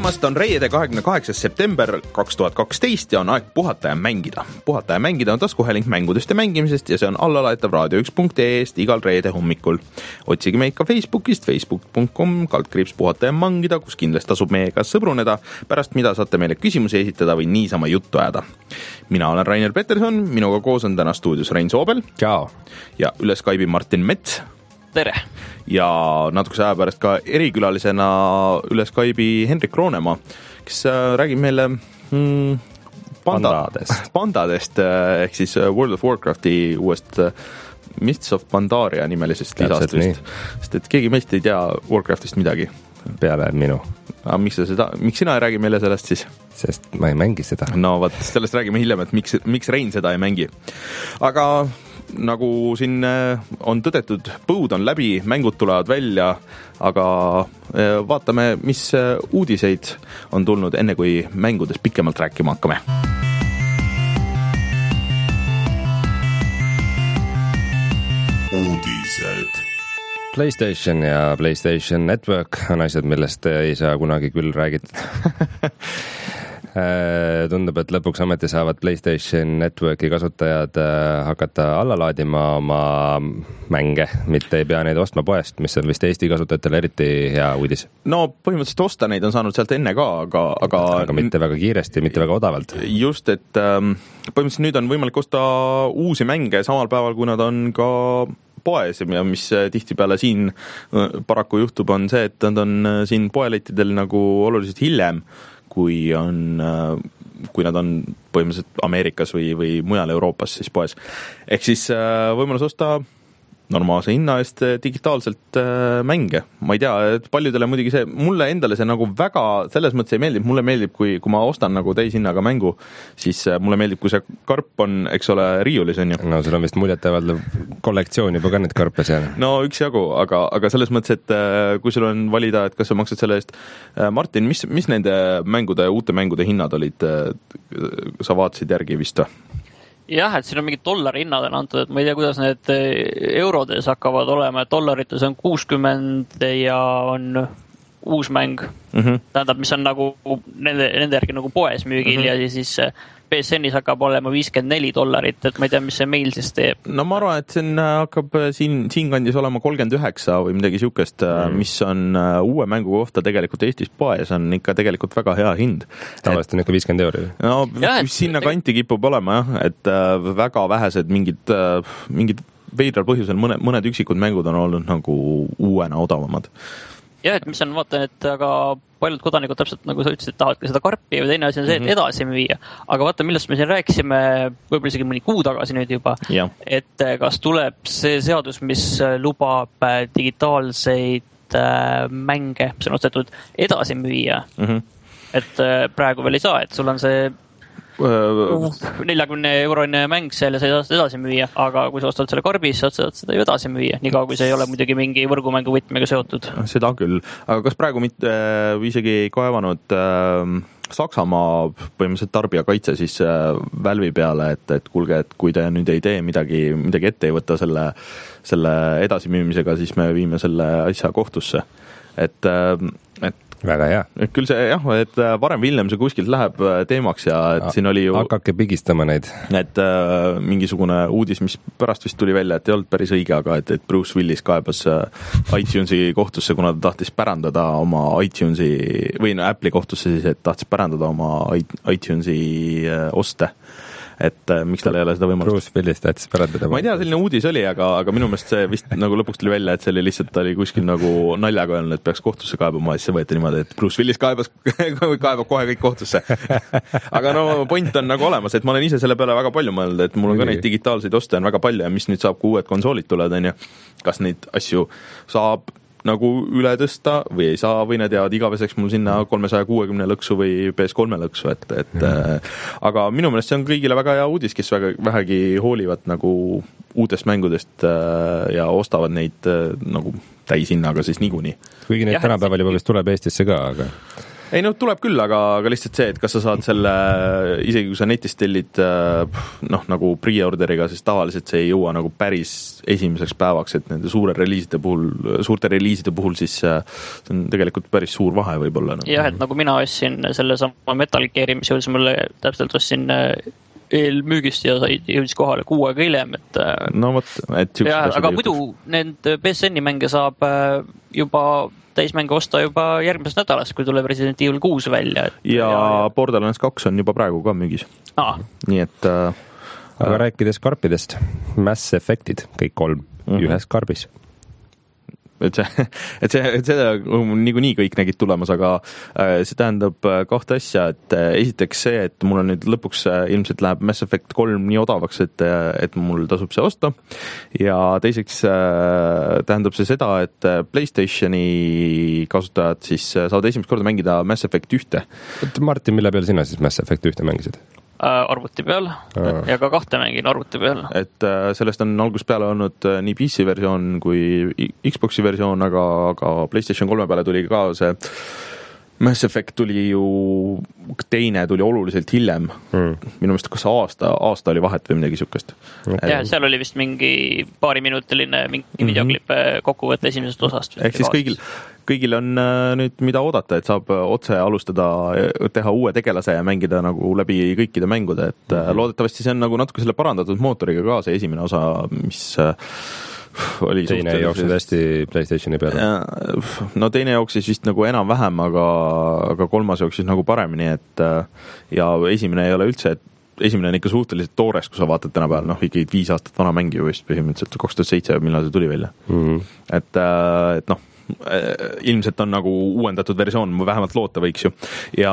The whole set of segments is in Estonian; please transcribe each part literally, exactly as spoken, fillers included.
tulemast, on reede kahekümne kaheksas september kaks tuhat kaksteist ja on aeg puhata ja mängida. Puhata ja mängida on taskuhääling mängudest ja mängimisest ja see on allalaetav raadio üks punkt ee-st igal reede hommikul. Otsige meid ka Facebookist, facebook punkt com kaldkriips puhata ja mängida, kus kindlasti tasub meiega sõbruneda, pärast mida saate meile küsimusi esitada või niisama juttu ajada. Mina olen Rainer Peterson, minuga koos on täna stuudios Rein Soobel. Ciao. Ja üle Skype'i Martin Mets. Tere! Ja natukese aja pärast ka erikülalisena üle Skype'i Henrik Roonemaa, kes räägib meile mm, panda, pandadest. pandadest ehk siis World of Warcrafti uuest Mists of Pandaria nimelisest lisastust. Sest et keegi meist ei tea Warcraftist midagi. Peale minu. Aga miks, seda, miks sina ei räägi meile sellest siis? Sest ma ei mängi seda. No vaat, sellest räägime hiljem, et miks, miks Rein seda ei mängi. Aga nagu siin on tõdetud, põud on läbi, mängud tulevad välja, aga vaatame, mis uudiseid on tulnud enne, kui mängudes pikemalt rääkima hakkame. Uudised. PlayStation ja PlayStation Network on asjad, millest ei saa kunagi küll räägida. Tundub, et lõpuks ameti saavad PlayStation Networki kasutajad hakata alla laadima oma mänge, mitte ei pea neid ostma poest, mis on vist Eesti kasutajatele eriti hea uudis. No põhimõtteliselt osta neid on saanud sealt enne ka, aga... Aga, aga mitte väga kiiresti, mitte väga odavalt. Just, et põhimõtteliselt nüüd on võimalik osta uusi mänge samal päeval, kui nad on ka poes ja mis tihtipeale siin paraku juhtub, on see, et nad on siin poelettidel nagu oluliselt hiljem, kui on, kui nad on põhimõtteliselt Ameerikas või, või mujal Euroopas siis poes. Ehk siis võimalus osta normaalse hinna eest digitaalselt mänge. Ma ei tea, et paljudele muidugi see, mulle endale see nagu väga selles mõttes ei meeldib. Mulle meeldib, kui, kui ma ostan nagu täishinnaga mängu, siis mulle meeldib, kui see karp on, eks ole, riiulis on ju. No sul on vist muljetevaldav kollektsioon juba ka neid karpe seal. No üks jagu, aga, aga selles mõttes, et kui sul on valida, et kas sa maksad selle eest. Martin, mis, mis nende mängude, uute mängude hinnad olid? Sa vaatasid järgi vist või? Jah, et siin on mingid dollari hinnad on antud, et ma ei tea, kuidas need eurodes hakkavad olema, et dollarites on kuuskümmend ja on uus mäng. Mm-hmm. Tähendab, mis on nagu nende, nende järgi nagu poes müügil mm-hmm. ja siis P S N-is hakkab olema viiskümmend neli dollarit, et ma ei tea, mis see meil siis teeb. No ma arvan, et siin hakkab siin, siin kandis olema kolmkümmend üheksa või midagi siukest, mm. mis on uue mängu kohta tegelikult Eestis poes, on ikka tegelikult väga hea hind. Tavaliselt on ikka viiskümmend euri. No ja, et, sinna kanti kipub olema jah, et väga vähesed mingid, mingid veidral põhjusel mõned, mõned üksikud mängud on olnud nagu uuena odavamad. Ja, et mis on, vaatan, et aga paljud kodanikud täpselt nagu sa ütlesid, tahavad ka seda karpi ja teine asi on see, et edasi müüa. Aga vaata, millest me siin rääkisime võib-olla isegi mõni kuu tagasi nüüd juba, ja. Et kas tuleb see seadus, mis lubab digitaalseid mänge, mis on ostetud edasi müüa. Mm-hmm. Et praegu veel ei saa, et sul on see neljakümne eurone mäng seal ja sa ei saa edasi müüa, aga kui sa ostad selle karbi, siis saad seda ju edasi müüa, nii kaua kui see ei ole muidugi mingi võrgumängu võtmega seotud. Seda küll, aga kas praegu mitte äh, isegi ei kaevanud äh, Saksamaa põhimõtteliselt tarbijakaitse siis äh, Valve'i peale, et, et kulge, et kui te nüüd ei tee midagi, midagi ette ei võtta selle, selle edasimüümisega, siis me viime selle asja kohtusse. Et, äh, et väga hea. Et küll see jah, et varem või hiljem see kuskilt läheb teemaks ja et A- siin oli ju... Hakake pigistama neid. Et äh, mingisugune uudis, mis pärast vist tuli välja, et ei olnud päris õige, aga et, et Bruce Willis kaebas äh, iTunesi kohtusse, kuna ta tahtis pärandada oma iTunesi, või no Apple'i kohtusse siis, et tahtis pärandada oma iTunesi äh, oste. Et äh, miks tal ei ole seda võimalust. Bruce Willis tahtis pärandada. Ma ei tea, selline uudis oli, aga, aga minu meelest see vist nagu lõpuks tuli välja, et see oli lihtsalt oli kuskil nagu naljaga öelnud, et peaks kohtusse kaebama, siis see võeti niimoodi, et Bruce Willis kaebas, kaebab kohe kõik kohtusse. Aga no point on nagu olemas, et ma olen ise selle peale väga palju mõelnud, et mul on ka neid digitaalseid oste on väga palju ja mis nüüd saab, kui uued konsoolid tulevad, on ju, kas neid asju saab nagu üle tõsta või ei saa või need jäävad igaveseks mul sinna kolmesaja kuuekümne lõksu või P S kolm lõksu, et, et mm. äh, aga minu meelest see on kõigile väga hea uudis, kes väga, vähegi hoolivad nagu uutest mängudest äh, ja ostavad neid äh, nagu täishinnaga siis niikuinii. Kuigi neid tänapäeval juba vist tuleb Eestisse ka, aga ei no tuleb küll, aga, aga lihtsalt see, et kas sa saad selle, isegi kui sa netist tellid noh, nagu pre-orderiga, siis tavaliselt see ei jõua nagu päris esimeseks päevaks, et nende suure reliiside puhul, suurte reliiside puhul siis see on tegelikult päris suur vahe võib-olla. Jah, et nagu mina ostsin selle sama Metal Gear'i, mis jõudis mulle täpselt ostsin eelmüügist ja said, jõudis kohale kuu aega hiljem, et no võt, et ja, aga muidu need P S N-i mänge saab juba täismänge osta juba järgmises nädalas, kui tuleb Resident Evil kuus välja. Et, ja, ja Borderlands kaks on juba praegu ka müügis. Ah. Nii et äh, aga rääkides karpidest, Mass Effectid, kõik kolm mm-hmm. ühes karbis. Et see, et see, et seda niikuinii kõik nägid tulemas, aga see tähendab kahte asja, et esiteks see, et mul on nüüd lõpuks ilmselt läheb Mass Effect kolm nii odavaks, et, et mul tasub see osta ja teiseks tähendab see seda, et PlayStationi kasutajad siis saavad esimest korda mängida Mass Effect ühte. Martin, mille peal sina siis Mass Effect ühte mängisid? Arvuti peal Aa. ja ka kahte mängin arvuti peal. Et sellest on algusest peale olnud nii P C versioon kui Xboxi versioon, aga, aga PlayStation kolme peale tuli ka see Mass Effect tuli ju, teine tuli oluliselt hiljem mm.. minu meelest kas aasta, aasta oli vahet või midagi sükast. Ja seal oli vist mingi paariminutiline mingi mm-hmm. videoklippe kokkuvõtte esimesest osast. Ehk siis kõigil, kõigil on nüüd mida oodata, et saab otse alustada, teha uue tegelase ja mängida nagu läbi kõikide mängude, et mm-hmm. loodetavasti see on nagu natuke selle parandatud mootoriga ka see esimene osa, mis oli teine jooksid hästi PlayStationi peale. No teine jooksis vist nagu enam-vähem, aga, aga kolmas jooksis nagu paremini, et ja esimene ei ole üldse, et esimene on ikka suhteliselt toores, kui sa vaatad täna peal, noh ikkagi viis aastat vana mängi vist põhimõtteliselt kaks tuhat seitse, millal see tuli välja. Mm-hmm. Et, et noh, ilmselt on nagu uuendatud versioon, vähemalt loota võiks ju. Ja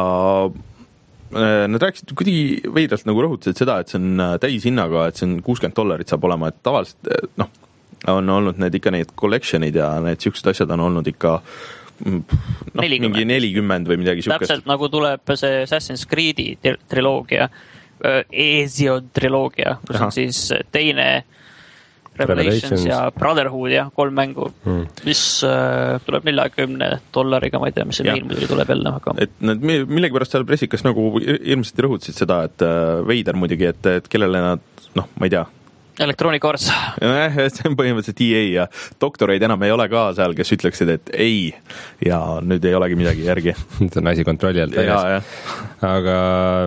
nad rääkisid kuidagi veidralt nagu rõhutasid seda, et see on täishinnaga, et see on kuuskümmend dollarit saab olema, et tavaliselt noh, on olnud need ikka need collectionid ja need siuksed asjad on olnud ikka noh, mingi nelikümmend või midagi siukest. Täpselt nagu tuleb see Assassin's Creed'i triloogia, Ezio triloogia, kus Aha. on siis teine Revelations ja Brotherhood ja kolm mängu, hmm. mis äh, tuleb neljakümne dollariga, ma ei tea, mis see meil muidugi tuleb jälle. Aga... Et nad millegipärast seal pressikas nagu ilmselt rõhutasid seda, et veider muidugi, et, et kellele nad, noh, ma ei tea, Electronic Arts. jah, see on põhimõtteliselt E A ja doktoreid enam ei ole ka seal, kes ütleksid, et ei ja nüüd ei olegi midagi järgi. see on asi kontrolli alt väljas. Aga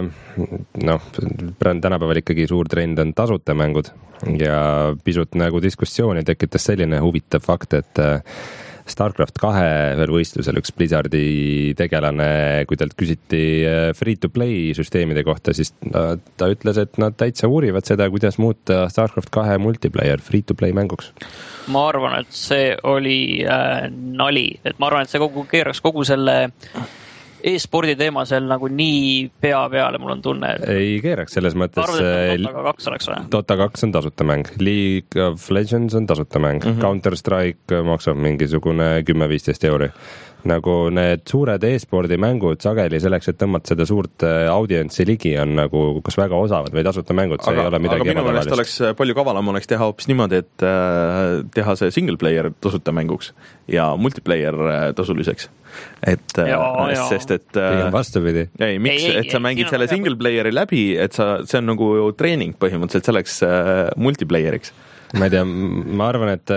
noh, tänapäeval ikkagi suur trend on tasuta mängud ja pisut nagu diskussiooni tekitas selline huvitav fakt, et Starcraft kahe veel võistlusel üks Blizzardi tegelane, kui talt küsiti free-to-play süsteemide kohta, siis ta ütles, et nad täitsa uurivad seda, kuidas muuta Starcraft kahe multiplayer free-to-play mänguks. Ma arvan, et see oli äh, nali, et ma arvan, et see kogu keeraks kogu selle e-spordi teema seal nagu nii pea peale, mul on tunne. Ei keeraks selles mõttes. Arvad, et Dota kaks oleks või? Dota kaks on tasuta mäng, League of Legends on tasuta mäng, mm-hmm. Counter-Strike maksab mingisugune kümme viisteist euri. Nagu need suured e-spordi mängud sageli selleks, et tõmmata seda suurt audientsi ligi on nagu kas väga osavad või tasuta mängud, see aga, ei ole midagi aga minu meelest oleks palju kavalam oleks teha hoopis niimoodi, et äh, teha see single player tasuta mänguks ja multiplayer äh, tasuliseks. Et, ja, äh, ja. sest et äh, vastupidi. Ei, miks, ei, ei, et sa mängid ei, selle single playeri läbi, et sa, see on nagu treening põhimõtteliselt selleks äh, multiplayeriks. Ma ei tea, ma arvan, et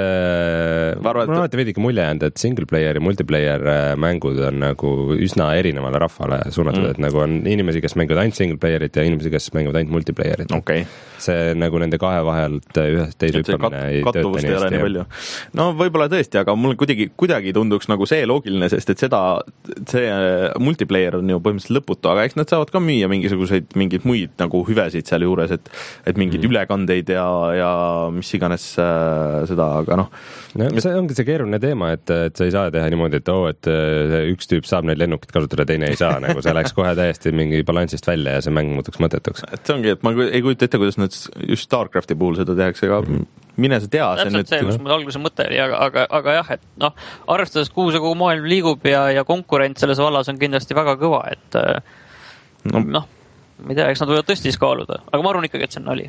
ma arvan, et ma alati veidike mulje jäänud, et single player ja multiplayer mängud on nagu üsna erinevale rahvale suunatud, mm. et nagu on inimesi, kes mängivad ainult single playerit ja inimesi, kes mängivad ainult multiplayerit. Okay. See nagu nende kahe vahelt ühest teise hüppamine ei tööta nii hästi. Nii palju. No võib-olla tõesti, aga mul kuidagi, kuidagi tunduks nagu see loogiline, sest et seda, see multiplayer on ju põhimõtteliselt lõputu, aga eks nad saavad ka müüa mingisuguseid, mingid muid nagu hüvesid seal juures, et, et mingid mm. ülekandeid ja, ja mis iganes äh, seda, aga noh. No, see ongi see keeruline teema, et, et sa ei saa teha niimoodi, et oo, et üks tüüp saab neid lennukit kasutada, teine ei saa, nagu see läks kohe täiesti mingi balansist välja ja see mäng muutuks mõttetuks. Et see ongi, et ma ei kujuta ette, kuidas nad just Starcrafti puhul seda tehakse, aga mm. mine sa tea. Täpselt see, kus mul alguse mõte oli, aga, aga, aga jah, et noh, arvestades kuhu see kogu maailm liigub ja, ja konkurent selles vallas on kindlasti väga kõva, et noh, no. ma ei tea, eks nad võivad tõesti kaaluda, aga ma arvan ikkagi, et see on nali.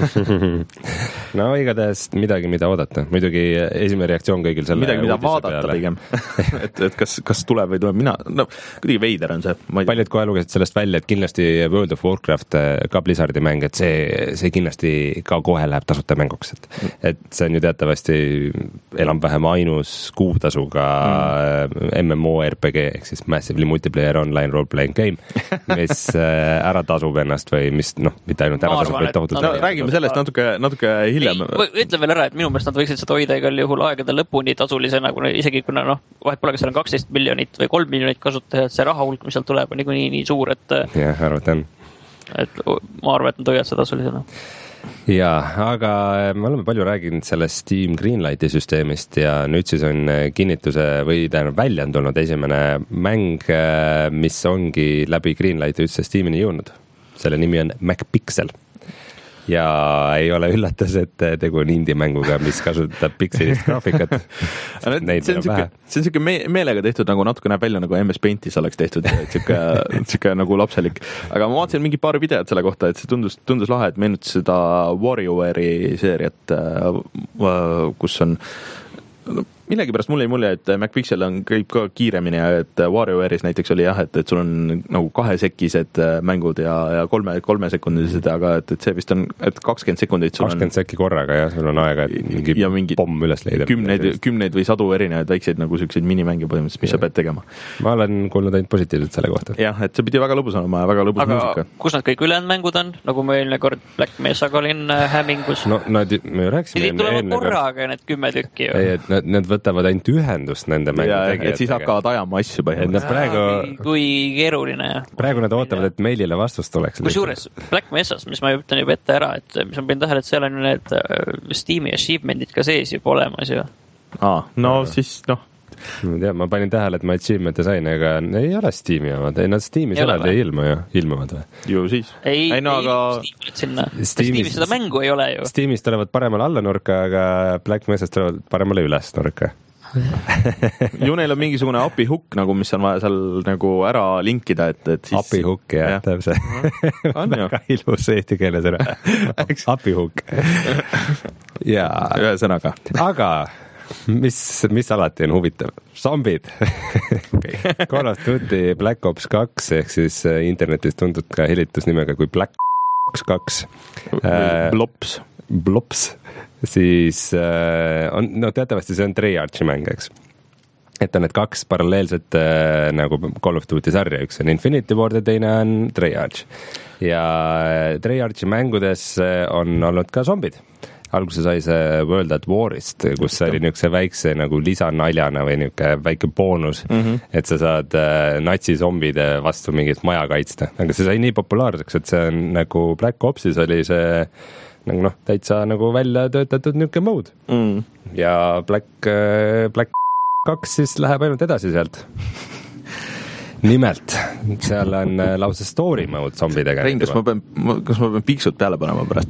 No igatahes midagi, mida oodata. Muidugi esimene reaktsioon kõigil selle midagi, mida vaadata peale. Pigem. et, et kas, kas tuleb või tuleb mina, no kuidagi veider on see. Paljud kohe lugesid sellest välja, et kindlasti World of Warcraft ka Blizzardi mäng, et see, see kindlasti ka kohe läheb tasuta mänguks, et, et see on ju teatavasti enam-vähem ainus kuutasuga mm. M M O R P G ehk siis Massively Multiplayer Online Role-Playing Game, mis ära tasub ennast või mis, noh, mitte ainult ära tasub, vaid tohutult. No, räägime sellest natuke, natuke hiljem. Ütle veel ära, et minu meelest nad võiksid seda hoida igal juhul aegade lõpuni tasulisena, kuna isegi kuna noh, vahet pole, kas seal on kaksteist miljonit või kolm miljonit kasutajat, see raha hulk, mis seal tuleb, on nii, nii suur, et jah, arvatan. Et ma arvan, et nad hoiavad seda tasulisena. Jaa, aga me oleme palju rääginud sellest Steam Greenlighti süsteemist ja nüüd siis on kinnituse või tähendab välja on tulnud esimene mäng, mis ongi läbi Greenlighti üldse Steamini jõudnud. Selle nimi on MacPixel. Ja ei ole üllatus, et tegu on indie-mänguga, mis kasutab pikselist graafikat. see on siuke, see on siuke meelega tehtud, nagu natuke näeb välja, nagu M S Paintis oleks tehtud, siuke, siuke nagu lapselik. Aga ma vaatasin mingi paar videot selle kohta, et see tundus, tundus lahe, et meenutas seda WarioWare'i seeriat, kus on millegi pärast mulle ei mulje, et MacPixel on käib ka kiiremini ja et WarioWare'is näiteks oli jah, et, et sul on nagu kahesekised mängud ja, ja kolme, kolmesekundilised, aga et, et see vist on, et kakskümmend sekundit sul on kakskümmend sekki korraga ja sul on aega, et mingi, mingi pomm üles leida. Kümneid, kümneid või sadu erinevaid väikseid nagu selliseid minimänge põhimõtteliselt, mis ja. Sa pead tegema. Ma olen kuulnud ainult positiivselt selle kohta. Jah, et see pidi väga lõbus olema ja väga lõbus aga muusika. Kus nad kõik ülejäänud mängud on? Nagu ma eelne kord Black Mesaga olin hämmingus. No nad, me rääksime Pidi tulema korraga need kümme tükki. Ei, et nad, nad võtavad ainult ühendust nende mängudega. Et siis hakkavad ajama asju põhimõtteliselt. Praegu, kui keeruline. Praegu nad ootavad, et meilile vastust oleks. Kus juures Black Mesas, mis ma ütlen juba ette ära, et mis ma panin tähele, et seal on need Steam'i achievementid ka sees juba olemas ju. Aa, no aga. Siis noh. Ma tean, ma panin tähele, et ma achievemente sain, aga ei ole Steam'i omad. Ei, nad Steam'i sõnad ei ilmu ju, ilmuvad või? Ju siis. Ei, ei, no, ei aga... sinna. Steam'is seda mängu ei ole ju. Steam'is tulevad paremale alla nurka, aga Black Mesas tulevad paremale üles nurka. ju neil on mingisugune A P I hook nagu, mis on vaja seal nagu ära linkida, et, et siis... A P I hook, jah, jah. Täpselt. Väga ilus eesti keeles ära. A P I hook. ja. Ühesõnaga. Aga mis, mis alati on huvitav? Zombid. Call of Duty Black Ops kaks, ehk siis internetis tuntud ka helitusnimega kui Black Ops kaks. Blops. Blops. Siis äh, on, no teatavasti see on Treyarchi mäng, eks. Et on need kaks paralleelset äh, nagu Call of Duty sarja, üks on Infinity Ward ja teine on Treyarch. Ja Treyarchi mängudes on olnud ka zombid. Alguse sai see World at Warist, kus oli niisuguse väikse nagu lisanaljana või niisugune väike boonus, mm-hmm. et sa saad äh, natsizombide vastu mingit maja kaitsta. Aga see sai nii populaarseks, et see on nagu Black Opsis oli see nagu noh, täitsa nagu välja töötatud niisugune mode. Mm. Ja Black, Black kaks siis läheb ainult edasi sealt. Nimelt, seal on lausa story mode zombidega. Rein, kas ma pean, kas ma pean piiksud peale panema pärast?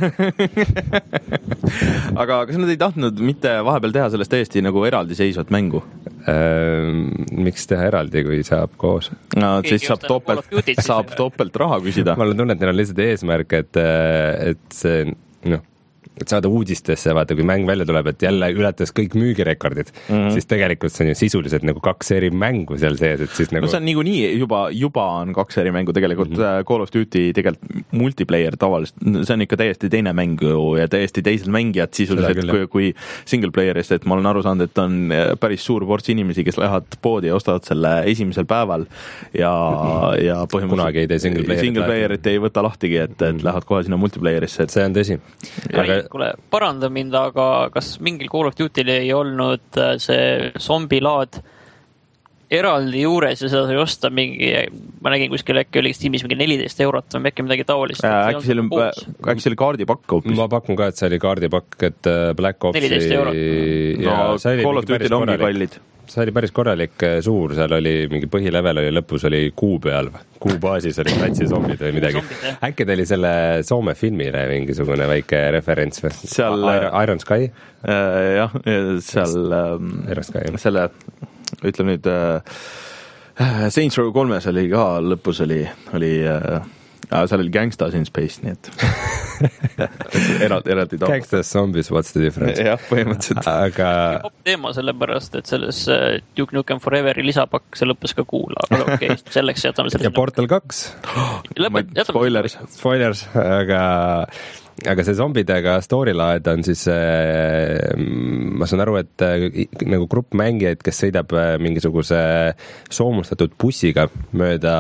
Aga kas nad ei tahtnud mitte vahepeal teha sellest täiesti nagu eraldiseisvat mängu? Ähm, miks teha eraldi, kui saab koos? No, siis saab topelt, saab topelt raha küsida. Ma olen tunne, et neil on lihtsalt eesmärk, et, et see, noh, et saada uudistesse, vaata, kui mäng välja tuleb, et jälle ületas kõik müügirekordid, mm-hmm. siis tegelikult see on ju sisuliselt nagu kaks eri mängu seal sees, et siis nagu... No see on niikuinii juba, juba on kaks eri mängu tegelikult mm-hmm. Call of Duty tegelikult multiplayer tavaliselt, see on ikka täiesti teine mäng ja täiesti teised mängijad sisuliselt kui, kui single player'ist, et ma olen aru saanud, et on päris suur ports inimesi, kes lähevad poodi ja ostavad selle esimesel päeval ja, ja kunagi ei tee single player'it, single player'it ei võta lahtigi, et, et lähevad kohe sinna multiplayer'isse. Et... See on tõsi. Aga kuule, paranda mind, aga kas mingil Call of Duty'l ei olnud see zombilaad eraldi juures ja seda sai osta mingi, ma nägin kuskil äkki oli Steamis mingi neliteist eurot või äkki midagi taolist. Äkki see oli, äkki see oli kaardipakk hoopis? Ma pakun ka, et see oli kaardipakk, et Black Opsi... neliteist eurot. No, Call of Duty'l ongi kallid. See oli päris korralik suur, seal oli mingi põhilevel oli lõpus oli kuu peal, kuu baasis oli natsizombid või midagi. Äkki ta oli selle Soome filmile mingisugune väike referents või? Seal... Iron Sky? Äh, jah, seal Iron Sky, jah. Selle, ütleme nüüd, äh, Saints Row kolmes oli ka lõpus oli, oli äh, Ah, seal oli Gangstas in Space, nii et eraldi, eraldi taas. Gangstas Zombies, what's the difference? jah, põhimõtteliselt. Aga... teema sellepärast, et selles Duke Nukem Foreveri lisapakk, see lõppes ka kuul, aga okei, okay, selleks jätame selle. ja Portal kaks. Spoilers. Spoilers, aga... aga see zombidega storyline on siis, ma saan aru, et nagu grupp mängijaid, kes sõidab mingisuguse soomustatud bussiga mööda,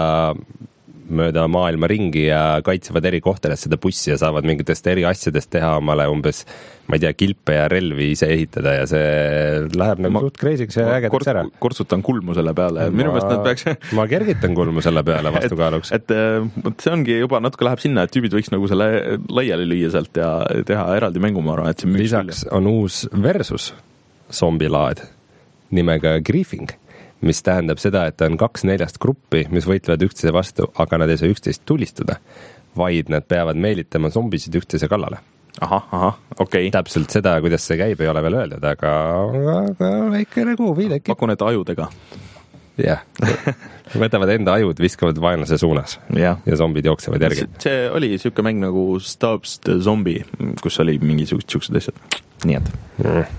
mööda maailma ringi ja kaitsevad eri kohtadest seda bussi ja saavad mingitest eri asjadest teha omale umbes, ma ei tea, kilpe ja relvi ise ehitada ja see läheb nagu suht crazy'ks ja ägedaks ära. Kortsutan kulmu selle peale. Minu meelest nad peaks... ma kergitan kulmu selle peale vastukaaluks. et, et see ongi juba natuke läheb sinna, et tüübid võiks nagu selle laiali lüüa sealt ja teha eraldi mängu, ma arvan, et see müüks lisaks külja. On uus versus zombilaad nimega Griefing, mis tähendab seda, et on kaks neljast gruppi, mis võitlevad üksteise vastu, aga nad ei saa üksteist tulistada, vaid nad peavad meelitama zombisid üksteise kallale. Ahah, ahah, okei. Okay. Täpselt seda, kuidas see käib, ei ole veel öeldud, aga, aga väike nagu viideki. Pakun, et ajudega. Jah, võtavad enda ajud, viskavad vaenlase suunas ja, ja zombid jooksevad järgi. See, see oli siuke mäng nagu Stubbs the Zombie, kus oli mingisugused siuksed asjad. Nii et... Mm.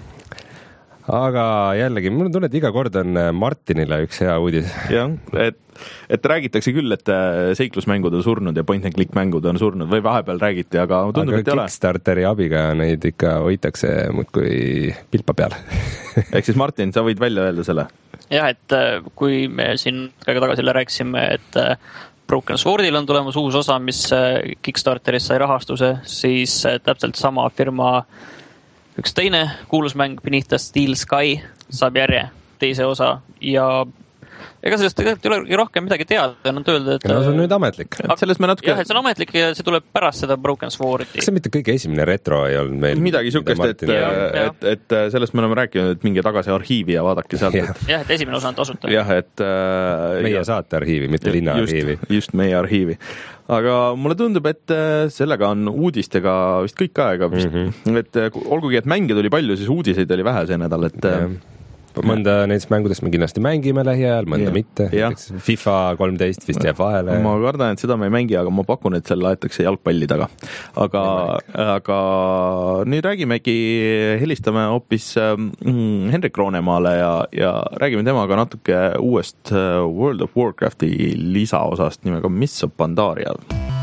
Aga jällegi, mul on tunne, et iga kord on Martinile üks hea uudis. jah, et, et räägitakse küll, et seiklusmängud on surnud ja point and click mängud on surnud või vahepeal räägiti, aga tundub, aga et ei ole. Kickstarteri abiga neid ikka hoitakse muudkui pilpa peal. Ehk siis Martin, sa võid välja öelda selle? jah, et kui me siin aega tagasi rääkisime, et Broken Swordil on tulemas uus osa, mis Kickstarteris sai rahastuse, siis täpselt sama firma üks teine kuulus mäng Beneath the Steel Sky saab järje teise osa ja ega sellest tegelikult ei ole rohkem midagi teada, nad öelda, et... No see on nüüd ametlik. Sellest me natuke... jah, et see on ametlik ja see tuleb pärast seda Broken Swordi. Kas see mitte kõige esimene retro ei olnud meil? Midagi sukest, et, et, et sellest me oleme rääkinud, et minge tagasi arhiivi ja vaadake sealt. jah, et, et esimene osa on tasuta. jah, et... meie ja, saate arhiivi, mitte linna just, arhiivi. Just meie arhiivi. Aga mulle tundub, et sellega on uudistega vist kõik aega. Vist, mm-hmm. et olgugi, et mänge tuli palju, siis uudiseid oli vähe see nädal, et... Ja. Mõnda neist mängudest me kindlasti mängime lähiajal, mõnda ja, mitte. FIFA kolmteist vist jääb vahele. Ma kardan, et seda me ei mängi, aga ma pakun, et seal laetakse jalgpalli taga. Aga, aga nüüd räägimegi, helistame hoopis mm, Henrik Roonemaale ja, ja räägime temaga natuke uuest World of Warcrafti lisaosast nimega Mists of Pandaria.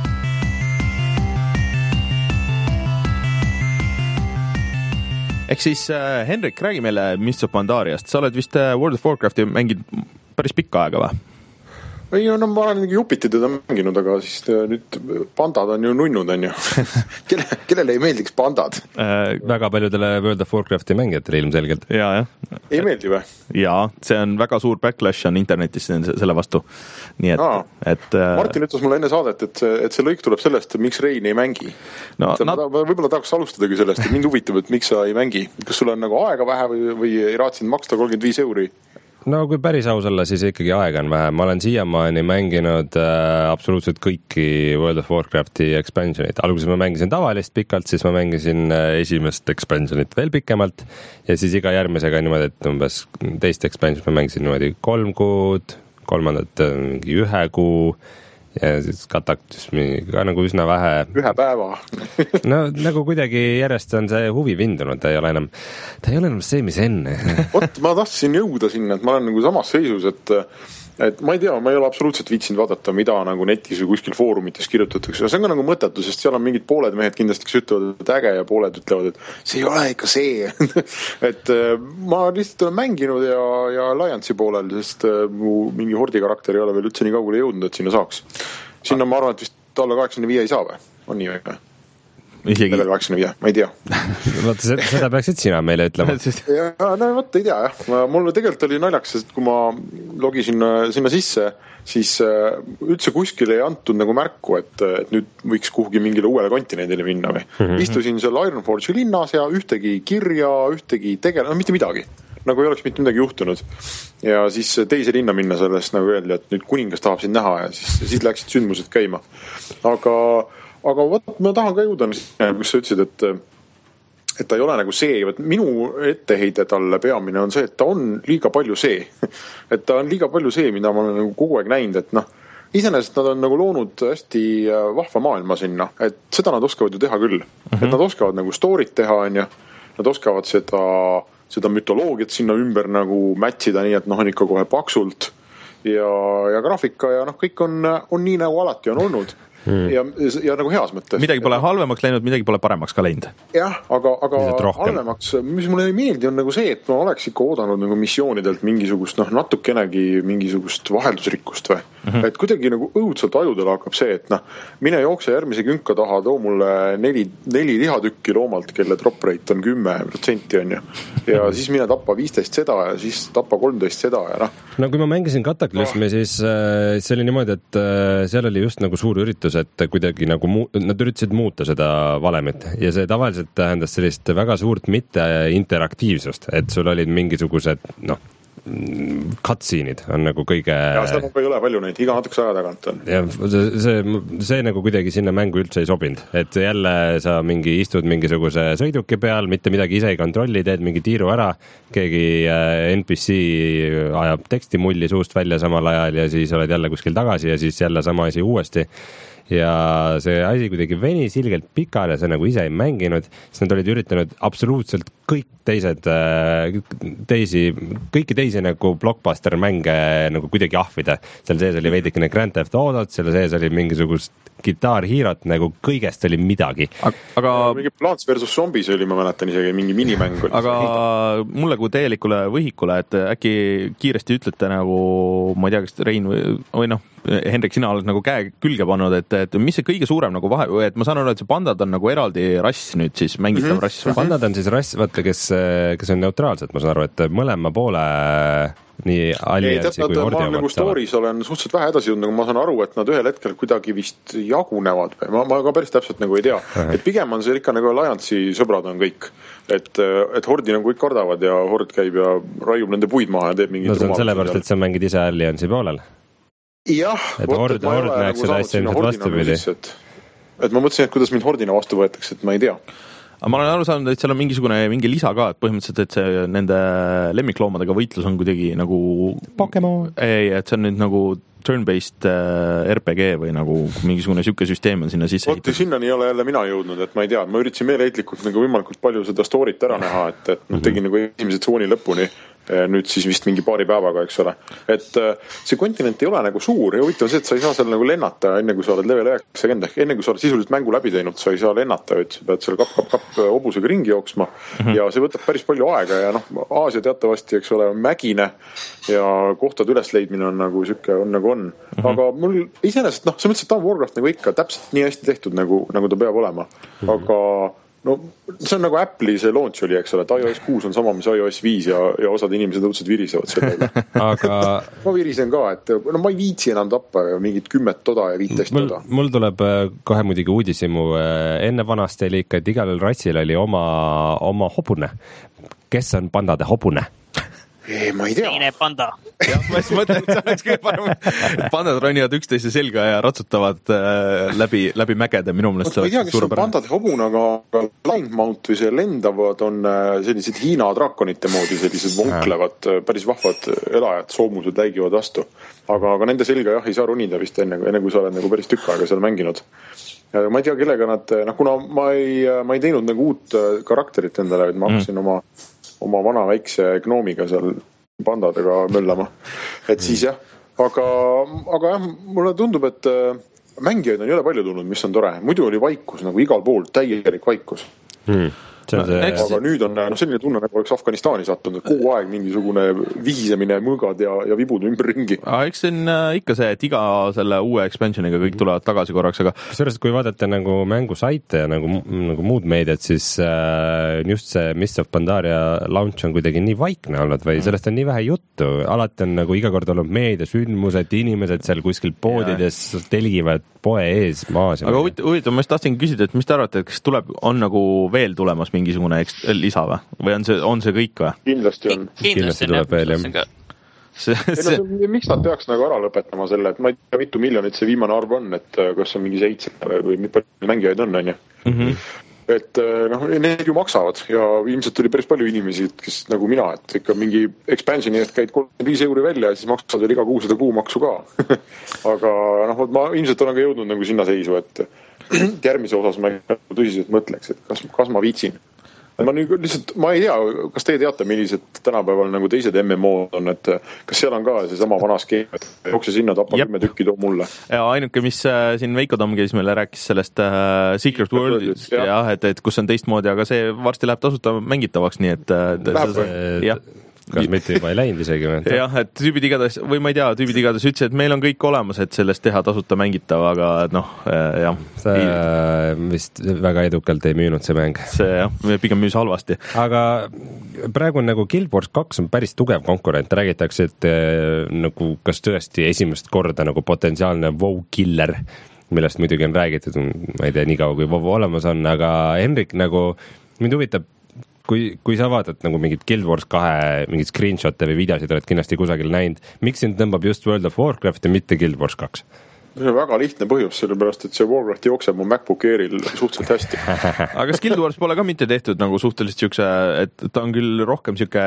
Ehk siis äh, Henrik, räägi meile Mists of Pandariast. Sa oled vist äh, World of Warcrafti mängid päris pikka aega või? ei, no ma olen jupiti teda mänginud, aga siis nüüd pandad on ju nunnud, on ju. Kelle, kellele ei meeldiks pandad? Äh, väga paljudele World of Warcrafti mängijatele ilmselgelt. Jaa, jah. Ei meeldi või? Jaa, see on väga suur backlash on internetis selle vastu. Nii et, Aa, et Martin ütles mulle enne saadet, et see, et see lõik tuleb sellest, miks Rein ei mängi. No, nad... ma võib-olla tahaks alustadagi sellest, et mind huvitab, et miks sa ei mängi. Kas sul on nagu aega vähe või, või ei raatsinud maksta kolmkümmend viis euri? No kui päris aus olla, siis ikkagi aega on vähe. Ma olen siiamaani mänginud äh, absoluutselt kõiki World of Warcrafti expansionit. Alguses ma mängisin tavalist pikalt, siis ma mängisin äh, esimest expansionit veel pikemalt ja siis iga järgmisega niimoodi, et umbes teist expansionit ma mängisin niimoodi kolm kuud, kolmandat mingi ühe kuu ja siis kataktus ka nagu üsna vähe. Ühe päeva. No nagu kuidagi järjest on see huvi vindunud, ta ei ole enam, ta ei ole enam see, mis enne. Ot, ma tahtsin jõuda sinna, et ma olen nagu samas seisus, et et ma ei tea, ma ei ole absoluutselt viitsinud vaadata, mida nagu netis või kuskil foorumites kirjutatakse. See on ka nagu mõttetu, sest seal on mingid pooled mehed kindlasti, kes ütlevad, et äge ja pooled ütlevad, et see ei ole ikka see. et ma lihtsalt olen mänginud ja, ja Alliance'i poolel, sest mu mingi hordi karakter ei ole veel üldse nii kaugele jõudnud, et sinna saaks. Sinna ma arvan, et vist alla kaheksakümne viie ei saa või? On nii või? Isegi... kaheksakümne viie, ma ei tea. Vaata, seda peaksid sina meile ütlema. ja, no vaata, ei tea, jah. Mul tegelikult oli naljaks, sest kui ma logisin sinna sisse, siis üldse kuskil ei antud nagu märku, et, et nüüd võiks kuhugi mingile uuele kontinendile minna või. Mm-hmm. Istusin seal Ironforge'i linnas ja ühtegi kirja, ühtegi tegele, no mitte midagi. Nagu ei oleks mitte midagi juhtunud. Ja siis teise linna minna sellest nagu öeldi, et nüüd kuningas tahab sind näha ja siis, siis läksid sündmused käima. Aga Aga võt, ma tahan ka jõuda, kus sa ütlesid, et, et ta ei ole nagu see, võt, minu etteheide talle peamine on see, et ta on liiga palju see. et ta on liiga palju see, mida ma olen nagu kogu aeg näinud, et noh, iseenesest nad on nagu loonud hästi vahva maailma sinna, et seda nad oskavad ju teha küll. Mm-hmm. Et nad oskavad nagu story't teha, on ju. Nad oskavad seda, seda mütoloogiat sinna ümber nagu mätsida nii, et noh, on ikka kohe paksult ja, ja graafika ja noh, kõik on, on nii nagu alati on olnud. Hmm. Ja, ja nagu heas mõttes. Midagi pole halvemaks läinud, midagi pole paremaks ka läinud. Jah, aga, aga halvemaks, mis mulle ei meeldi, on nagu see, et ma oleks ikka oodanud nagu missioonidelt mingisugust, noh, natukenegi mingisugust vaheldusrikkust või. Mm-hmm. Et kuidagi nagu õudselt ajudele hakkab see, et noh, mine jookse järgmise künka taha, too mulle neli, neli lihatükki loomalt, kelle drop rate on kümme protsenti on ju. Ja siis mine tappa viisteist seda ja siis tappa kolmteist seda ja noh. No kui ma mängisin Kataklysmi, no. siis äh, see oli niimoodi, et äh, seal oli just nagu suur üritus, et kuidagi nagu muu, nad üritasid muuta seda valemit ja see tavaliselt tähendas sellist väga suurt mitte interaktiivsust, et sul olid mingisugused noh, cutscene'id on nagu kõige... Ja seda ei ole palju neid, iga natukese aja tagant on. Ja see, see, see nagu kuidagi sinna mängu üldse ei sobinud, et jälle sa mingi istud mingisuguse sõiduki peal, mitte midagi ise ei kontrolli, teed mingi tiiru ära, keegi N P C ajab teksti mulli suust välja samal ajal ja siis oled jälle kuskil tagasi ja siis jälle sama asi uuesti. Ja see asi kuidagi venis ilgelt pikale, see nagu ise ei mänginud, siis nad olid üritanud absoluutselt kõik teised, teisi, kõiki teisi nagu blockbuster mänge nagu kuidagi ahvida. Seal sees oli veidikene Grand Theft Autot, seal sees oli mingisugust gitaarhiirat, nagu kõigest oli midagi. Aga mingi Plants versus Zombies oli, ma mäletan isegi, mingi minimäng oli. Aga mulle kui täielikule võhikule, et äkki kiiresti ütlete nagu, ma ei tea, kas Rein või, või noh, Henrik, sina oled nagu käe külge pannud, et, et mis see kõige suurem nagu vahe, et ma saan aru, et see pandad on nagu eraldi rass nüüd siis, mängitav mm-hmm. rass. Pandad on siis rass, vaata, kes, kes on neutraalsed, ma saan aru, et mõlema poole nii alliansi kui hordi omad nagu stories olen suhteliselt vähe edasi jõudnud, nagu ma saan aru, et nad ühel hetkel kuidagi vist jagunevad või ma, ma ka päris täpselt nagu ei tea, et pigem on see ikka nagu alliansi sõbrad on kõik, et, et hordi nagu kõik kardavad ja hord käib ja raiub nende puid maha ja teeb mingi no see on sellepärast, et sa mängid ise alliansi poolel. Jah, et hord, hord näeks seda asja ilmselt vastupidi. Et, et ma mõtlesin, et kuidas mind hordina vastu võetakse, et ma ei tea. Aga ma olen aru saanud, et seal on mingisugune mingi lisa ka, et põhimõtteliselt, et see nende lemmikloomadega võitlus on kuidagi nagu Pokemon. Ei, et see on nüüd nagu turn-based R P G või nagu mingisugune siuke süsteem on sinna sisse hitud. Sinnani ei ole jälle mina jõudnud, et ma ei tea, ma üritasin meeleheitlikult nagu võimalikult palju seda story't ära näha, et, et mm-hmm. tegin nagu esimese tsooni lõpuni, nüüd siis vist mingi paari päevaga, eks ole. Et see kontinent ei ole nagu suur ja huvitav on see, et sa ei saa seal nagu lennata enne, kui sa oled level üheksakümmend, enne kui sa oled sisuliselt mängu läbi teinud, sa ei saa lennata, et sa pead seal kap, kap, kap hobusega ringi jooksma mm-hmm. ja see võtab päris palju aega ja noh, Aasia teatavasti, eks ole, on mägine ja kohtade ülesleidmine on nagu siuke, on nagu on. Mm-hmm. Aga mul iseenesest, noh, see mõttes, et ta on Warcraft nagu ikka täpselt nii hästi tehtud, nagu, nagu ta peab olema. Mm-hmm. Aga no see on nagu Apple'i see launch oli, eks ole, et iOS kuus on sama, mis iOS viis ja, ja osad inimesed õudselt virisevad selle. Aga ma virisen ka, et no ma ei viitsi enam tappa mingit kümmet toda ja viiteist mul, toda. Mul tuleb kohe muidugi uudisimu. Enne vanasti oli ikka, et igal ratsil oli oma, oma hobune. Kes on pandade hobune? Ei, ma ei tea. Teine panda. Jah, ma siis mõtlen, et see oleks kõige parem. Pandad ronivad üksteise selga ja ratsutavad äh, läbi, läbi mägede. Minu mõnest ma ei tea, kes on pandade hobun, aga Blind Mount või see lendavad on sellised Hiina draakonite moodi, sellised vonklevad, päris vahvad elajad, soomused läigivad vastu. Aga, aga nende selga jah, ei saa ronida vist enne, enne kui sa oled nagu päris tükk aega seal mänginud. Ja ma ei tea, kellega nad, noh, kuna ma ei, ma ei teinud nagu uut karakterit endale, et ma hakkasin mm. oma oma vana väikse gnoomiga seal pandadega möllama. Et siis jah, aga, aga jah, mulle tundub, et mängijaid on jõle palju tulnud, mis on tore. Muidu oli vaikus nagu igal pool, täielik vaikus. Hmm. See see... aga nüüd on no, selline tunne, nagu oleks Afganistani sattunud, et kogu aeg mingisugune vihisemine, mõõgad ja, ja vibud ümber ringi. Aga eks see on ikka see, et iga selle uue expansioniga kõik tulevad tagasi korraks, aga kusjuures, kui vaadata nagu mängusaite ja nagu, nagu muud meediat, siis äh, just see Mists of Pandaria launch on kuidagi nii vaikne olnud või sellest on nii vähe juttu. Alati on nagu iga kord olnud meediasündmused, inimesed seal kuskil poodides telgivad poe ees maas. Aga huvitav, ma just tahtsin küsida, et mis te arvate, et kas tuleb, on nagu veel tulemas mingisugune lisa või? Või on see, on see kõik või? Kindlasti on. Kindlasti tuleb veel, jah. See, see... No, miks nad peaks nagu ära lõpetama selle, et ma ei tea, mitu miljonit see viimane arv on, et kas on mingi seitse või, või palju mängijaid on, on ju? Mm-hmm. et noh, need ju maksavad ja ilmselt oli päris palju inimesi, kes nagu mina, et ikka mingi expansioni eest käid kolmkümmend viis euri välja ja siis maksad veel iga kuu seda kuumaksu ka. Aga noh, ma ilmselt olen ka jõudnud nagu sinna seisu, et järgmise osas ma tõsiselt mõtleks, et kas, kas ma viitsin. Ma nüüd lihtsalt, ma ei tea, kas teie teate, millised tänapäeval nagu teised M M O-d on, et kas seal on ka see sama vana skeem, et jookse sinna, tapa kümme tükki, too mulle. Ja ainuke, mis äh, siin Veiko Tamm käis meile rääkis sellest äh, Secret World'ist, jah, ja, et, et kus on teistmoodi, aga see varsti läheb tasuta mängitavaks, nii et läheb see, jah. Kas mitte juba ei läinud isegi või? Jah, et tüübid igatahes, või ma ei tea, tüübid igatahes ütles, et meil on kõik olemas, et sellest teha tasuta mängitav, aga noh, jah. See vist väga edukalt ei müünud see mäng. See jah, pigem müüs halvasti. Aga praegu on nagu Guild Wars kaks on päris tugev konkurent, räägitakse, et nagu kas tõesti esimest korda nagu potentsiaalne WoW killer, millest muidugi on räägitud, ma ei tea, nii kaua kui WoW olemas on, aga Henrik nagu, mind huvitab, Kui, kui sa vaatad nagu mingid Guild Wars kahe mingid screenshot'e või videosid oled kindlasti kusagil näinud, miks sind tõmbab just World of Warcraft ja mitte Guild Wars kaks? See on väga lihtne põhjus, sellepärast, et see Warcraft jookseb mu MacBook Airil suhteliselt hästi. Aga Guild Wars pole ka mitte tehtud nagu suhteliselt siukse, et ta on küll rohkem siuke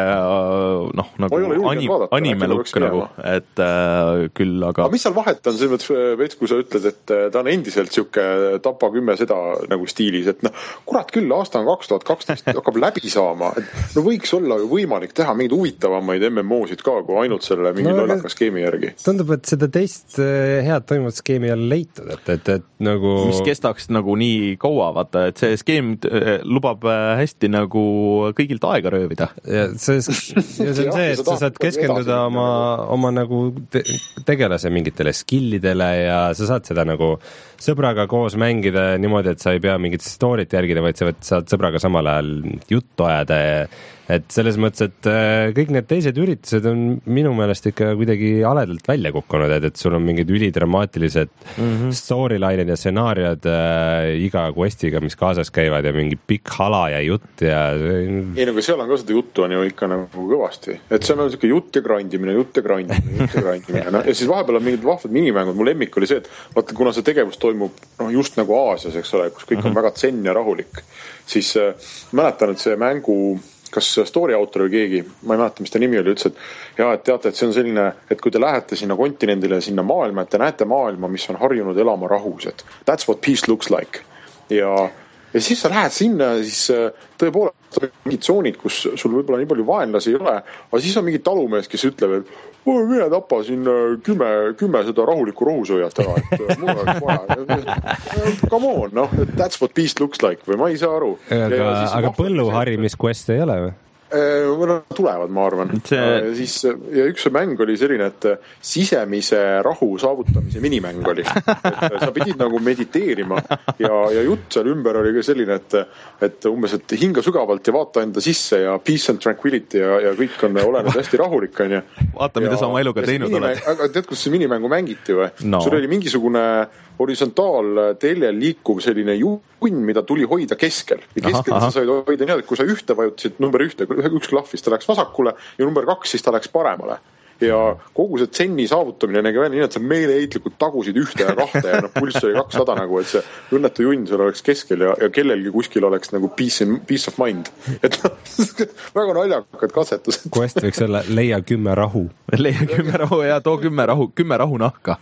noh, nagu ani, anime lukk nagu, et äh, küll, aga... aga mis seal vahet on, selles mõttes, veits, kui sa ütled, et ta on endiselt siuke tapa kümme seda nagu stiilis, et noh, kurat küll, aasta on kaks tuhat kaksteist hakkab läbi saama, et no võiks olla ju võimalik teha mingeid huvitavamaid M M O-sid ka, kui ainult selle mingi no, lollaka skeemi järgi. Tundub, et seda teist head toimuvat skeemi on leitud, et, et, et nagu... mis kestaks nagu nii kaua, vaata, et see skeem lubab hästi nagu kõigilt aega röövida. Ja see, ja see on see, et sa saad keskenduda oma, oma nagu te, tegelase mingitele skillidele ja sa saad seda nagu sõbraga koos mängida niimoodi, et sa ei pea mingit story't järgida, vaid sa saad sõbraga samal ajal juttu ajada ja et selles mõttes, et kõik need teised üritused on minu meelest ikka kuidagi aledalt välja kukkunud, et, et sul on mingid ülidramaatilised mm-hmm. storyline'id ja stsenaariad äh, iga questiga, mis kaasas käivad ja mingi pikk hala ja jutt ja... ei, aga seal on ka seda juttu on ju ikka nagu kõvasti, et see on niisugune jutt ja grindimine, jutt ja grindimine, jutt ja grindimine no, ja siis vahepeal on mingid vahvad minimängud, mu lemmik oli see, et vaata, kuna see tegevus toimub no, just nagu Aasias, eks ole, kus kõik mm-hmm. on väga tsenn ja rahulik, siis äh, mäletan, et see mängu kas story autor või keegi, ma ei mäleta, mis ta nimi oli, ütles, et jah, et teate, et see on selline, et kui te lähete sinna kontinendile, sinna maailma, et te näete maailma, mis on harjunud elama rahus, et that's what peace looks like. Ja, ja siis sa lähed sinna, siis tõepoolest on mingid tsoonid, kus sul võib-olla nii palju vaenlasi ei ole, aga siis on mingi talumees, kes ütleb, et oh, mine tapa siin kümme, kümme seda rahulikku rohusõjat ära, et mul oleks vaja. Come on, noh, that's what peace looks like või ma ei saa aru. Aga, aga põlluharimisquest ei ole või? Nad tulevad, ma arvan. See... Ja, siis, ja üks mäng oli selline, et sisemise rahu saavutamise minimäng oli. Et sa pidid nagu mediteerima ja, ja jutt seal ümber oli ka selline, et, et umbes, et hinga sügavalt ja vaata enda sisse ja peace and tranquility ja, ja kõik on olenud hästi rahulik. On ja. Vaata, mida sa oma eluga teinud oled. Aga tead, kus see minimängu mängiti või? No. Sul oli mingisugune horisontaal teljel liikuv selline junn, mida tuli hoida keskel. Ja keskel aha, aha. sa said hoida nii, et kui sa ühte vajutasid number ühte, üks klahvis ta läks vasakule ja number kaks siis ta läks paremale. Ja kogu see tsenni saavutamine nägi välja nii, et sa meeleheitlikult tagusid ühte ja kahte ja noh, pulss oli kakssada nagu, et see õnnetu junn seal oleks keskel ja, ja kellelgi kuskil oleks nagu peace, in, peace of mind. Et väga naljakad katsetused. Quest võiks olla leia kümme rahu. Leia kümme rahu ja too kümme rahu, kümme rahu nahka.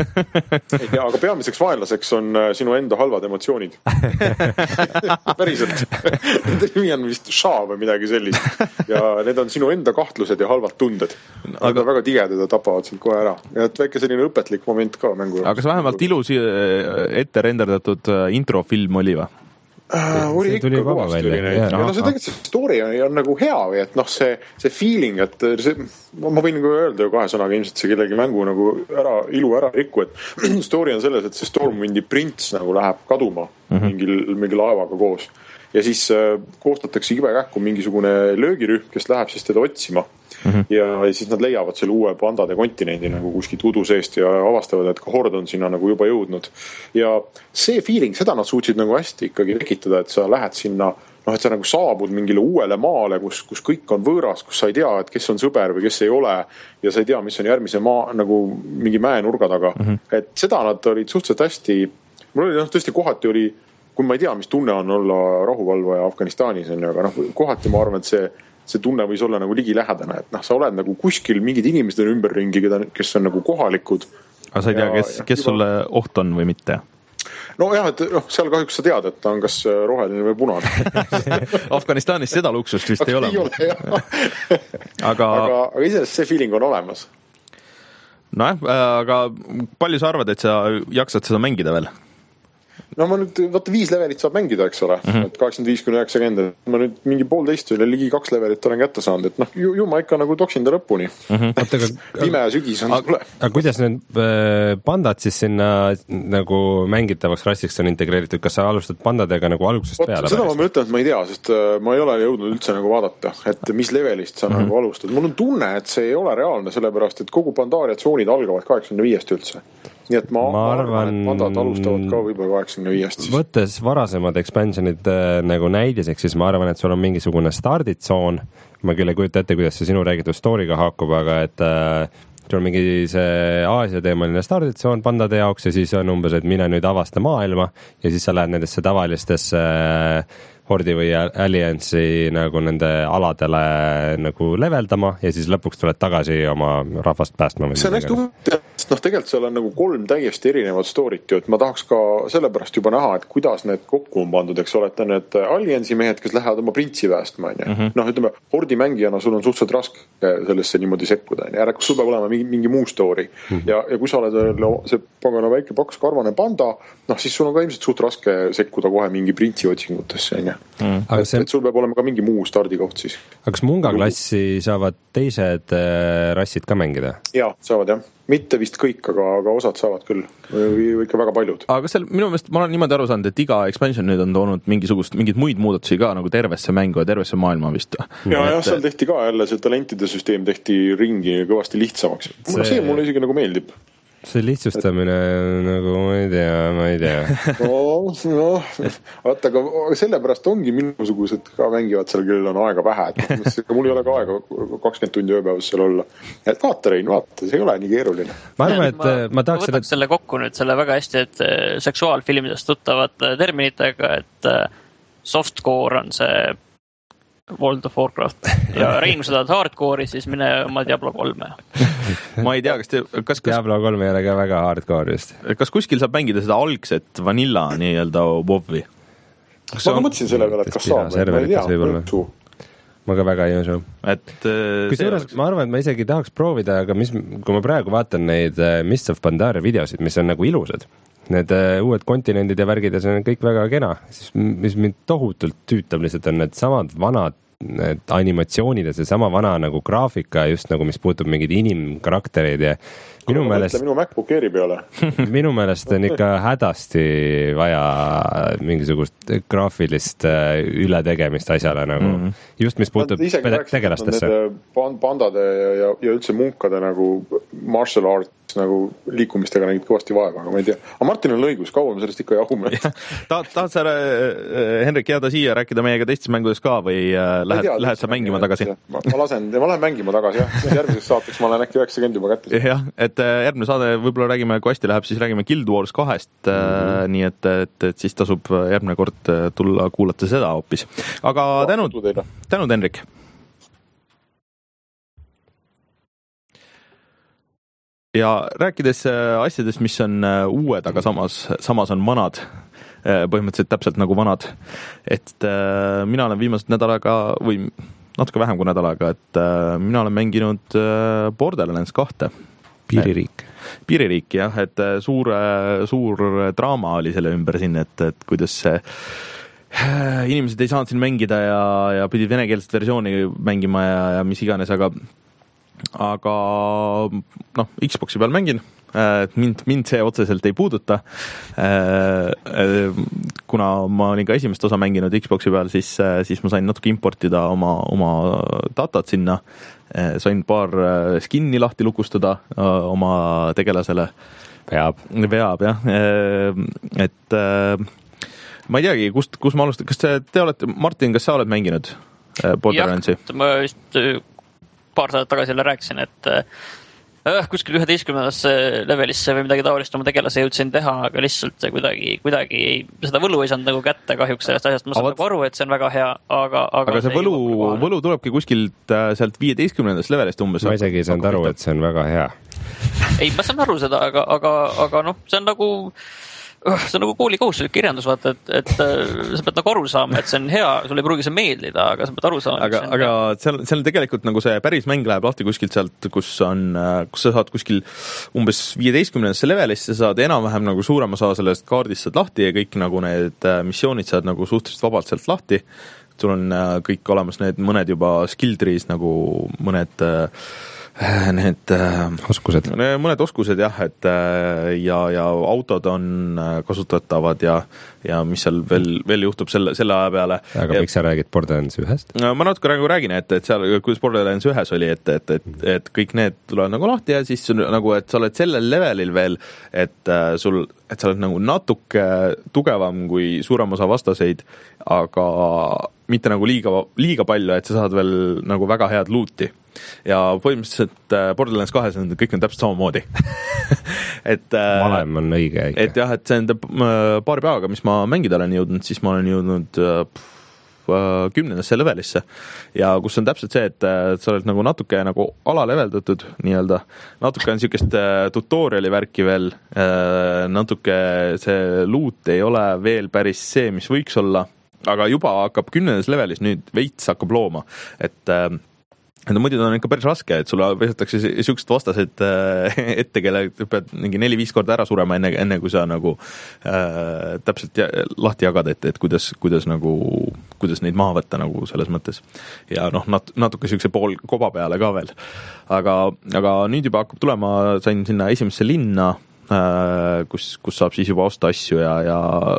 Ja, aga peamiseks vaenlaseks on sinu enda halvad emotsioonid. Päriselt. Nimi on vist Sha või midagi sellist. Ja need on sinu enda kahtlused ja halvad tunded. Aga väga tigedad ja tapavad sind kohe ära. Ja et väike selline õpetlik moment ka mängu. Aga see vähemalt ilus ette renderdatud introfilm oli või? Äh, oli ikka kõvasti. Ja no see tegelikult see story on, on nagu hea või, et noh, see, see feeling, et see, ma võin nagu öelda ju kahe sõnaga, ilmselt see kellegi mängu nagu ära, ilu ära rikku, et story on selles, et see Stormwindi prints nagu läheb kaduma mm-hmm. mingil, mingi laevaga koos. Ja siis äh, koostatakse ibe kähku mingisugune löögirühm, kes läheb siis teda otsima. Mm-hmm. Ja, ja siis nad leiavad selle uue pandade kontinendi nagu kuskilt udu seest ja avastavad, et ka hord on sinna nagu juba jõudnud. Ja see feeling, seda nad suutsid nagu hästi ikkagi tekitada, et sa lähed sinna, noh, et sa nagu saabud mingile uuele maale, kus, kus kõik on võõras, kus sa ei tea, et kes on sõber või kes ei ole ja sa ei tea, mis on järgmise maa, nagu mingi mäenurga taga. Mm-hmm. Et seda nad olid suhteliselt hästi, mul oli noh, tõesti kohati oli kui ma ei tea, mis tunne on olla rahuvalvaja Afganistanis, on ju, aga noh, kohati ma arvan, et see, see tunne võis olla nagu ligilähedane, et noh, sa oled nagu kuskil mingid inimesed on ümberringi, kes on nagu kohalikud. Aga sa ei tea, kes, kes juba... sulle oht on või mitte? No jah, et noh, seal kahjuks sa tead, et ta on kas roheline või punane. Afganistanis seda luksust vist ei ole. Ei ole, jah. aga, aga, aga iseenesest see feeling on olemas. Nojah, aga palju sa arvad, et sa jaksad seda mängida veel? No ma nüüd, vaata viis levelit saab mängida, eks ole, mm-hmm. et kaheksakümmend viis kuni üheksakümmend, ma nüüd mingi poolteist või ligi kaks levelit olen kätte saanud, et noh, ju, ju ma ikka nagu toksin ta lõpuni. Mm-hmm. Pime sügis on tule. Aga kuidas need pandad siis sinna nagu mängitavaks rassiks on integreeritud, kas sa alustad pandadega nagu algusest peale? Seda ma mõtlen, et ma ei tea, sest ma ei ole jõudnud üldse nagu vaadata, et mis levelist sa mm-hmm. nagu alustad. Mul on tunne, et see ei ole reaalne, sellepärast, et kogu pandaaria-tsoonid algavad kaheksakümne viiest üldse. Nii et ma, ma arvan, et pandad alustavad ka võib-olla kaheksakümne viiest. Võttes varasemad expansionid äh, nagu näidiseks, siis ma arvan, et sul on mingisugune starditsoon. Ma küll ei kujuta ette, kuidas see sinu räägitud storyga haakub, aga et äh, sul on mingi see Aasia teemaline starditsoon pandade jaoks ja siis on umbes, et mine nüüd avasta maailma ja siis sa lähed nendesse tavalistesse äh, Hordi või Alliance'i nagu nende aladele nagu leveldama ja siis lõpuks tuled tagasi oma rahvast päästma. See on hästi huvitav, noh tegelikult seal on nagu kolm täiesti erinevat storyt ju, et ma tahaks ka sellepärast juba näha, et kuidas need kokku on pandud, eks ole, et on need Alliance'i mehed, kes lähevad oma printsi päästma, on ju. Mm -hmm. Noh, ütleme, Hordi mängijana sul on suhteliselt raske sellesse niimoodi sekkuda, on ju. Järelikult sul peab olema mingi, mingi muu story. Mm -hmm. ja, ja kui sa oled see pagana väike paks karvane panda, noh siis sul on ka ilmselt suht raske sekkuda kohe mingi printsi otsingutesse, on ju. Mm. Et, see... et sul peab olema ka mingi muu stardikoht siis. Aga kas Munga klassi saavad teised äh, rassid ka mängida? Jaa, saavad jah. Mitte vist kõik, aga, aga osad saavad küll. Või ikka väga paljud. Aga seal minu meelest ma olen niimoodi aru saanud, et iga expansion nüüd on toonud mingisugust, mingid muid muudatusi ka nagu tervesse mängu ja tervesse maailma vist. Ja, jah, seal tehti ka jälle see talentide süsteem tehti ringi kõvasti lihtsamaks. See, see mulle isegi nagu meeldib. See lihtsustamine nagu, ma ei tea, ma ei tea. No, no, vaata, aga sellepärast ongi minusugused ka mängivad seal, kellel on aega vähe. Et mul ei ole ka aega kakskümmend tundi ööpäevas seal olla. Et vaata, Rein, vaata, see ei ole nii keeruline. Ma arvan, et ma, ma tahaks võtaks selle kokku nüüd selle väga hästi, et seksuaalfilmidest tuttavad terminitega, et softcore on see World of Warcraft ja Rein, kui sa tahad hardcore'i, siis mine oma Diablo kolme. Ma ei tea, kas te... Kas, kas, Diablo kolm ei ole ka väga hardcore just. Kas kuskil saab mängida seda algset vanilla nii-öelda WoW-i? Ma on... mõtlesin selle peale, et kas saab, ma ei tea. Ma ka väga ei usu. Et, kui suures, ma arvan, et ma isegi tahaks proovida, aga mis, kui ma praegu vaatan neid Mists of Pandaria videosid, mis on nagu ilusad, need uued kontinendid ja värgid ja see on kõik väga kena, siis mis mind tohutult tüütab lihtsalt on need samad vanad need animatsioonid ja see sama vana nagu graafika just nagu mis puutub mingid inimkaraktereid ja minu Kui meelest minu MacBook Airi peale. minu meelest on ikka hädasti vaja mingisugust graafilist ületegemist asjale nagu mm -hmm. just mis puutub tegelastesse. Pandade ja, ja, ja üldse munkade nagu martial arts nagu liikumistega nägid kõvasti vaeva, aga ma ei tea. Aga Martin on õigus, kaua me sellest ikka jahume. Tahad, tahad sa, Henrik, jääda siia rääkida meiega teistes mängudes ka või lähed, tea, lähed sa mängima tagasi? Ma, ma lasen, ma lähen mängima tagasi, jah. Järgmiseks saateks ma olen äkki üheksakümmend juba kätte. Jah, et järgmine saade võib-olla räägime, kui hästi läheb, siis räägime Guild Wars kahest, mm -hmm. nii et, et, et siis tasub järgmine kord tulla kuulata seda hoopis. Aga tänud, tänud, Henrik! Ja rääkides asjadest, mis on uued, aga samas, samas on vanad, põhimõtteliselt täpselt nagu vanad, et mina olen viimased nädalaga või natuke vähem kui nädalaga, et mina olen mänginud Borderlands kahte. Piiririik. Piiririik, jah, et suur, suur draama oli selle ümber siin, et, et kuidas see inimesed ei saanud siin mängida ja, ja pidid venekeelset versiooni mängima ja, ja mis iganes, aga aga noh, Xboxi peal mängin, mind, mind see otseselt ei puuduta. Kuna ma olin ka esimest osa mänginud Xboxi peal, siis, siis ma sain natuke importida oma, oma datat sinna. Sain paar skinni lahti lukustada oma tegelasele. Veab. Veab, jah. Et ma ei teagi, kust, kus ma alustan. Kas te, te olete, Martin, kas sa oled mänginud Borderlandsi? Jah, ma vist paar saadet tagasi jälle rääkisin, et kuskil üheteistkümnendasse levelisse või midagi taolist oma tegelase jõudsin teha, aga lihtsalt see kuidagi, kuidagi seda võlu ei saanud nagu kätte kahjuks sellest asjast. Ma saan nagu aru, et see on väga hea, aga... Aga, aga see võlu, võlu tulebki kuskilt sealt viieteistkümnendast levelist umbes. Ma isegi ei saanud aru, et see on väga hea. Ei, ma saan aru seda, aga, aga, aga noh, see on nagu... see on nagu koolikohustuslik kirjandus, vaata, et, et sa pead nagu aru saama, et see on hea, sul ei pruugi see meeldida, aga sa pead aru saama. Aga, aga seal, seal tegelikult nagu see päris mäng läheb lahti kuskilt sealt, kus on, kus sa saad kuskil umbes viieteistkümnendasse levelisse, sa saad enam-vähem nagu suurem osa sellest kaardist saad lahti ja kõik nagu need missioonid saad nagu suhteliselt vabalt sealt lahti. Sul on kõik olemas need mõned juba skill trees nagu mõned need oskused, mõned oskused jah, et ja, ja autod on kasutatavad ja, ja mis seal veel, veel juhtub selle, selle aja peale. Aga miks sa räägid Borderlands ühest? Ma natuke nagu räägin, et, et seal, kuidas Borderlands ühes oli, et, et, et, et kõik need tulevad nagu lahti ja siis nagu, et sa oled sellel levelil veel, et sul, et sa oled nagu natuke tugevam kui suurem osa vastaseid, aga mitte nagu liiga, liiga palju, et sa saad veel nagu väga head looti. Ja põhimõtteliselt Borderlands kahes on kõik on täpselt samamoodi. et, valem on õige. Ikka. Et jah, et see on paari päevaga, mis ma mängida olen jõudnud, siis ma olen jõudnud kümnendasse levelisse ja kus on täpselt see, et sa oled nagu natuke nagu alaleveldatud nii-öelda, natuke on niisugust tutoriali värki veel, natuke see loot ei ole veel päris see, mis võiks olla, aga juba hakkab kümnendas levelis nüüd veits hakkab looma, et et muidu on ikka päris raske, et sulle vesatakse niisugused vastased ette, kelle pead mingi neli-viis korda ära surema enne, enne kui sa nagu äh, täpselt ja, lahti jagad, et, et kuidas, kuidas, nagu, kuidas neid maha võtta nagu selles mõttes. Ja noh, nat, natuke niisuguse pool koba peale ka veel. Aga, aga nüüd juba hakkab tulema, sain sinna esimesse linna, äh, kus, kus saab siis juba osta asju ja, ja,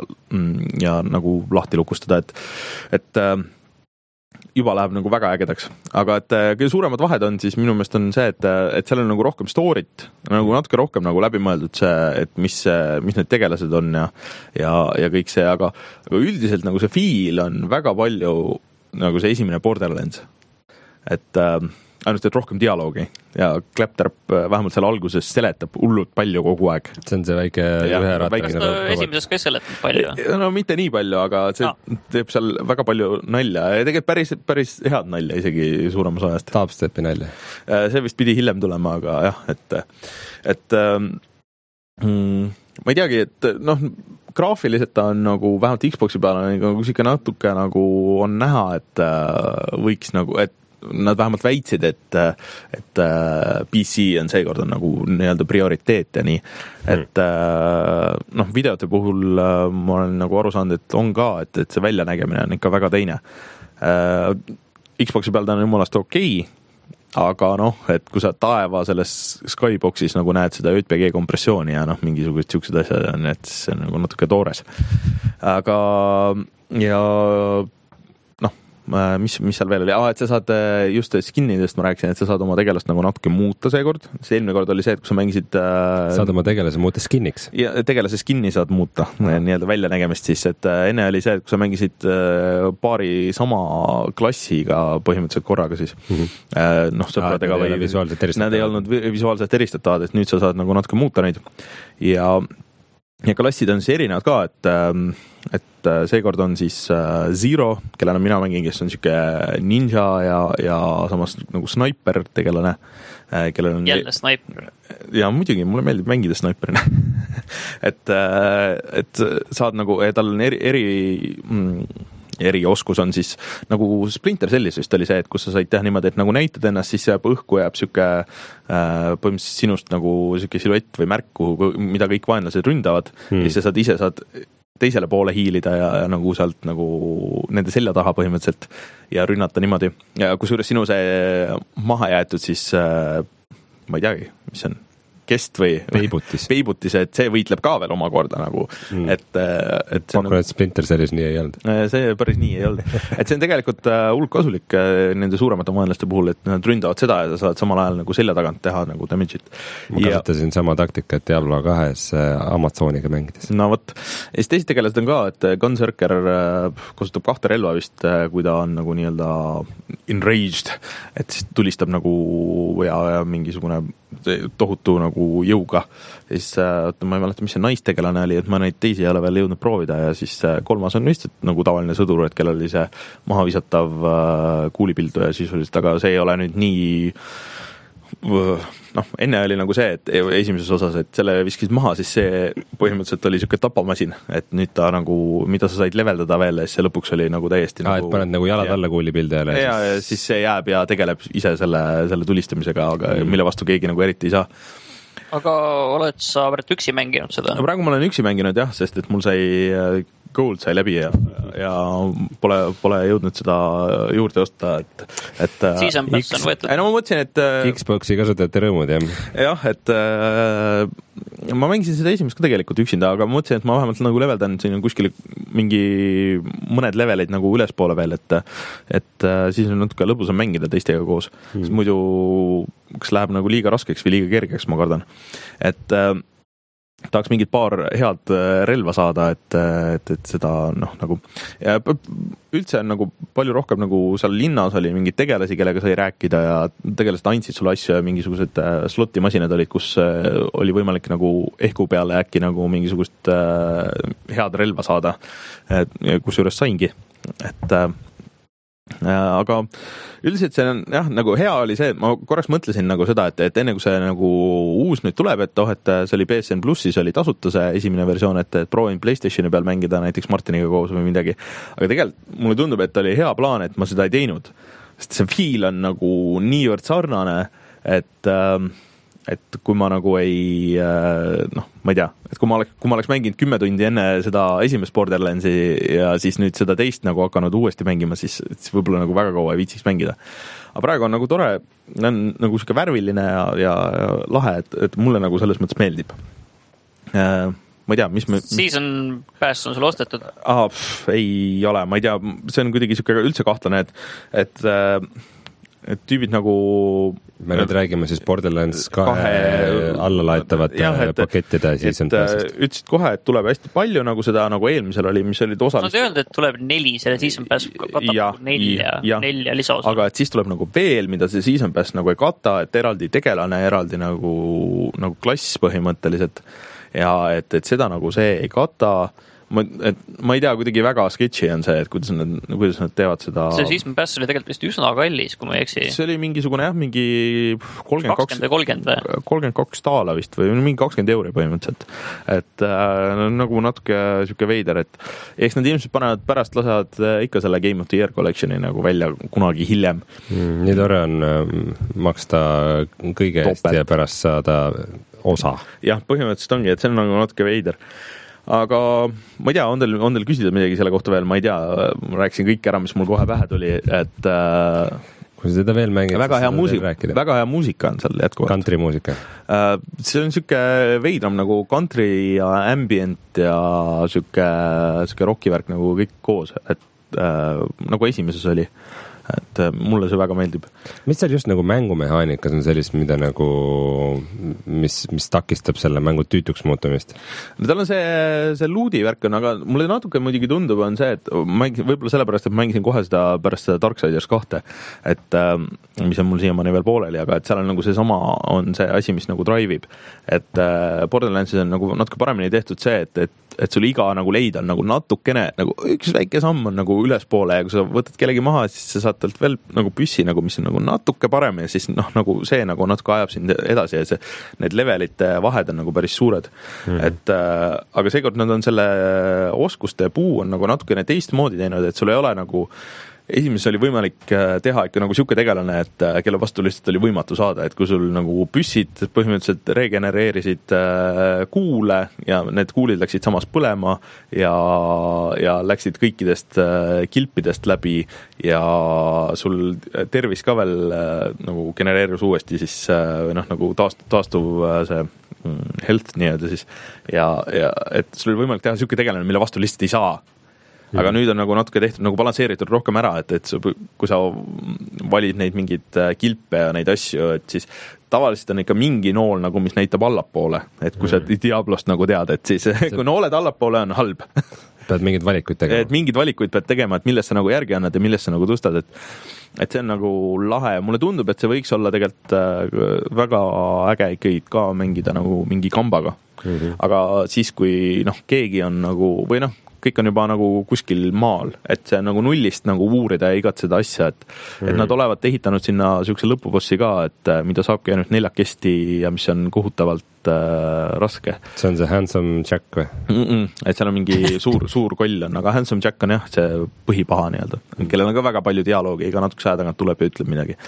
ja nagu lahti lukustada, et, et äh, juba läheb nagu väga ägedaks, aga et kõige suuremad vahed on siis minu meelest on see, et, et seal on nagu rohkem story't, nagu natuke rohkem nagu läbimõeldud see, et mis, mis need tegelased on ja, ja, ja kõik see, aga, aga üldiselt nagu see feel on väga palju nagu see esimene Borderlands, et äh, ainult, et rohkem dialoogi ja Claptrap vähemalt seal alguses seletab hullult palju kogu aeg. See on see väike ühe rattaga. Esimeses ka seletab palju. No mitte nii palju, aga see no. teeb seal väga palju nalja ja tegelikult päris, päris head nalja isegi suuremas ajast. Dubstepi nalja. See vist pidi hiljem tulema, aga jah, et, et mm, ma ei teagi, et noh, graafiliselt ta on nagu vähemalt Xboxi peal on nagu siuke natuke nagu on näha, et võiks nagu, et nad vähemalt väitsid, et, et P C on seekord on nagu nii-öelda prioriteet ja nii, et mm. noh, videote puhul ma olen nagu aru saanud, et on ka, et, et see väljanägemine on ikka väga teine. Xboxi peal ta on jumalast okei, aga noh, et kui sa taeva selles Skyboxis nagu näed seda J P G kompressiooni ja noh, mingisugused siuksed asjad on, et see on nagu natuke toores. Aga ja mis, mis seal veel oli, ah, et sa saad just skinidest ma rääkisin, et sa saad oma tegelast nagu natuke muuta seekord, see eelmine kord oli see, et kui sa mängisid äh, saad oma tegelase muuta skinniks ja tegelase skinni saad muuta, nii-öelda väljanägemist siis, et enne oli see, et kui sa mängisid äh, paari sama klassiga põhimõtteliselt korraga siis mm-hmm. äh, noh, sõpradega või nad ei olnud visuaalselt eristatavad, et nüüd sa saad nagu natuke muuta neid ja ja klassid on siis erinevad ka, et, et seekord on siis Zero, kellena mina mängin, kes on siuke ninja ja, ja samas nagu sniper tegelane, kellel on jälle sniper. Ja muidugi, mulle meeldib mängida sniperina. et, et saad nagu, tal on eri, eri erioskus on siis nagu Splinter Cellis vist oli see, et kus sa said teha niimoodi, et nagu näitad ennast, siis jääb õhku jääb siuke äh, põhimõtteliselt sinust nagu siuke siluett või märku, mida kõik vaenlased ründavad hmm. ja siis sa saad ise saad teisele poole hiilida ja, ja nagu sealt nagu nende selja taha põhimõtteliselt ja rünnata niimoodi ja kusjuures sinu see maha jäetud siis äh, ma ei teagi, mis on kest või peibutis. peibutis, et see võitleb ka veel omakorda nagu, mm. et, et see pakun, et Splinter Cellis nii ei olnud. See päris nii ei olnud. Et see on tegelikult hulk kasulik nende suuremate vaenlaste puhul, et nad ründavad seda ja sa saad samal ajal nagu selja tagant teha nagu damage'it. Ma kasutasin ja... sama taktikat Diablo kahes Amazoniga mängides. No võt. Ja siis teised tegelased on ka, et Gunzerker kasutab kahte relva vist, kui ta on nagu nii-öelda enraged, et siis tulistab nagu ja, ja mingisugune tohutu nagu jõuga. Siis oota, ma ei mäleta, mis see naistegelane oli, et ma neid teisi ei ole veel jõudnud proovida ja siis kolmas on lihtsalt nagu tavaline sõdur, et kellel oli see mahavisatav kuulipildu ja sisuliselt, aga see ei ole nüüd nii noh, enne oli nagu see, et esimeses osas, et selle viskisid maha, siis see põhimõtteliselt oli siuke tapamasiin, et nüüd ta nagu, mida sa said leveldada veel, siis see lõpuks oli nagu täiesti ah, nagu... et paned nagu jalad ja, alla kuulipildi jälle. Ja, ja siis see jääb ja tegeleb ise selle, selle tulistamisega, aga mm. mille vastu keegi nagu eriti ei saa. Aga oled sa pärit üksi mänginud seda? No, praegu ma olen üksi mänginud jah, sest et mul sai Gold sai läbi ja, ja pole, pole jõudnud seda juurde osta, et, et Season Pass on võetud. No ma mõtlesin, et Xboxi kasutajate rõõmud, jah. Jah, et äh, ma mängisin seda esimest ka tegelikult üksinda, aga ma mõtlesin, et ma vähemalt nagu leveldan siin kuskil mingi mõned leveleid nagu ülespoole veel, et, et äh, siis on natuke lõbusam mängida teistega koos. Hmm. Siis muidu kas läheb nagu liiga raskeks või liiga kergeks, ma kardan. Et äh, tahaks mingit paar head relva saada, et, et, et seda noh, nagu ja üldse on nagu palju rohkem nagu seal linnas oli mingeid tegelasi, kellega sai rääkida ja tegelased andsid sulle asju ja mingisugused slotimasinad olid, kus oli võimalik nagu ehku peale äkki nagu mingisugust head relva saada, kus juures saingi, et aga üldiselt see on jah, nagu hea oli see, et ma korraks mõtlesin nagu seda, et, et enne kui see nagu uus nüüd tuleb, et oh, et see oli P S N Plussis oli tasuta see esimene versioon, et, et proovin PlayStationi peal mängida näiteks Martiniga koos või midagi, aga tegelikult mulle tundub, et oli hea plaan, et ma seda ei teinud, sest see feel on nagu niivõrd sarnane, et äh, et kui ma nagu ei noh, ma ei tea, et kui ma oleks, kui ma oleks mänginud kümme tundi enne seda esimest Borderlandsi ja siis nüüd seda teist nagu hakanud uuesti mängima, siis, siis võib-olla nagu väga kaua ei viitsiks mängida. Aga praegu on nagu tore, on nagu siuke värviline ja, ja, ja lahe, et, et mulle nagu selles mõttes meeldib. Ma ei tea, mis me... Season Pass on sul ostetud? Ah, pff, ei ole, ma ei tea, see on kuidagi siuke üldse kahtlane, et, et et tüübid nagu me nüüd räägime siis Borderlands kahe, kahe alla laetavate jah, et, pakettide siis on pääsest. Ütlesid kohe, et tuleb hästi palju nagu seda nagu eelmisel oli, mis olid osalist. No see öeldi, et tuleb neli, selle Season Pass katab ja, nelja, ja, nelja lisaosa. Aga et siis tuleb nagu veel, mida see Season Pass nagu ei kata, et eraldi tegelane, eraldi nagu, nagu klass põhimõtteliselt ja et, et seda nagu see ei kata. Ma, et ma ei tea, kuidagi väga sketši on see, et kuidas nad, kuidas nad teevad seda. See Season Pass oli tegelikult vist üsna kallis, kui ma ei eksi. See oli mingisugune jah, mingi kolmkümmend kaks taala vist või mingi kakskümmend euri põhimõtteliselt. Et äh, nagu natuke siuke veider, et eks nad ilmselt panevad pärast lasevad ikka selle Game of the Year Collectioni nagu välja kunagi hiljem. Mm, nii tore on äh, maksta kõige eest ja pärast saada osa. Jah, põhimõtteliselt ongi, et see on nagu natuke veider. Aga ma ei tea, on teil, on teil küsida midagi selle kohta veel, ma ei tea, ma rääkisin kõik ära, mis mul kohe pähe tuli, et äh, kui seda veel mängid, väga hea muusika, väga hea muusika on seal jätkuvalt. Country muusika. Äh, see on siuke veidram nagu country ja ambient ja siuke, siuke rockivärk nagu kõik koos, et äh, nagu esimeses oli. Et mulle see väga meeldib. Mis seal just nagu mängumehaanikas on sellist, mida nagu, mis, mis takistab selle mängu tüütuks muutumist? No tal on see, see luudi värk on, aga mulle natuke muidugi tundub on see, et mängisin, võib-olla sellepärast, et mängisin kohe seda pärast seda Darksiders kahte, et mis on mul siiamaani veel pooleli, aga et seal on nagu see sama, on see asi, mis nagu drive'ib. Et Borderlandsis on nagu natuke paremini tehtud see, et, et et sul iga nagu leid on nagu natukene, nagu üks väike samm on nagu ülespoole ja kui sa võtad kellegi maha, siis sa saad talt veel nagu püssi, nagu, mis on nagu natuke parem ja siis noh, nagu see nagu natuke ajab sind edasi ja see, need levelite vahed on nagu päris suured. Mm-hmm. Et äh, aga seekord nad on selle oskuste puu on nagu natukene teistmoodi teinud, et sul ei ole nagu esimeses oli võimalik teha ikka nagu siuke tegelane, et kelle vastu lihtsalt oli võimatu saada, et kui sul nagu püssid põhimõtteliselt regenereerisid kuule ja need kuulid läksid samas põlema ja, ja läksid kõikidest kilpidest läbi ja sul tervis ka veel nagu genereerus uuesti siis noh, nagu taast, taastuv see health nii-öelda siis ja, ja et sul oli võimalik teha siuke tegelane, mille vastu lihtsalt ei saa. Aga nüüd on nagu natuke tehtud nagu balansseeritud rohkem ära, et, et kui sa valid neid mingid kilpe ja neid asju, et siis tavaliselt on ikka mingi nool nagu, mis näitab allapoole, et kui sa Diablost nagu tead, et siis kui nooled allapoole on halb pead mingid valikuid tegema. Et mingid valikuid pead tegema, et millest sa nagu järgi annad ja millest sa nagu tõstad, et et see on nagu lahe. Mulle tundub, et see võiks olla tegelikult väga äge ikkagi ka mängida nagu mingi kambaga. Mm-hmm. Aga siis, kui noh, keegi on nagu, või noh, kõik on juba nagu kuskil maal, et see on nagu nullist nagu uurida ja igat seda asja, et, mm-hmm. et nad olevat ehitanud sinna sihukese lõpubossi ka, et mida saabki ainult neljakesti ja mis on kohutavalt äh, raske. See on see Handsome Jack või? Mm-mm, et seal on mingi suur, suur koll on, aga Handsome Jack on jah, see põhipaha nii-öelda, kellel on ka väga palju dialoogi, iga natuke sää tagant tuleb ja ütleb midagi.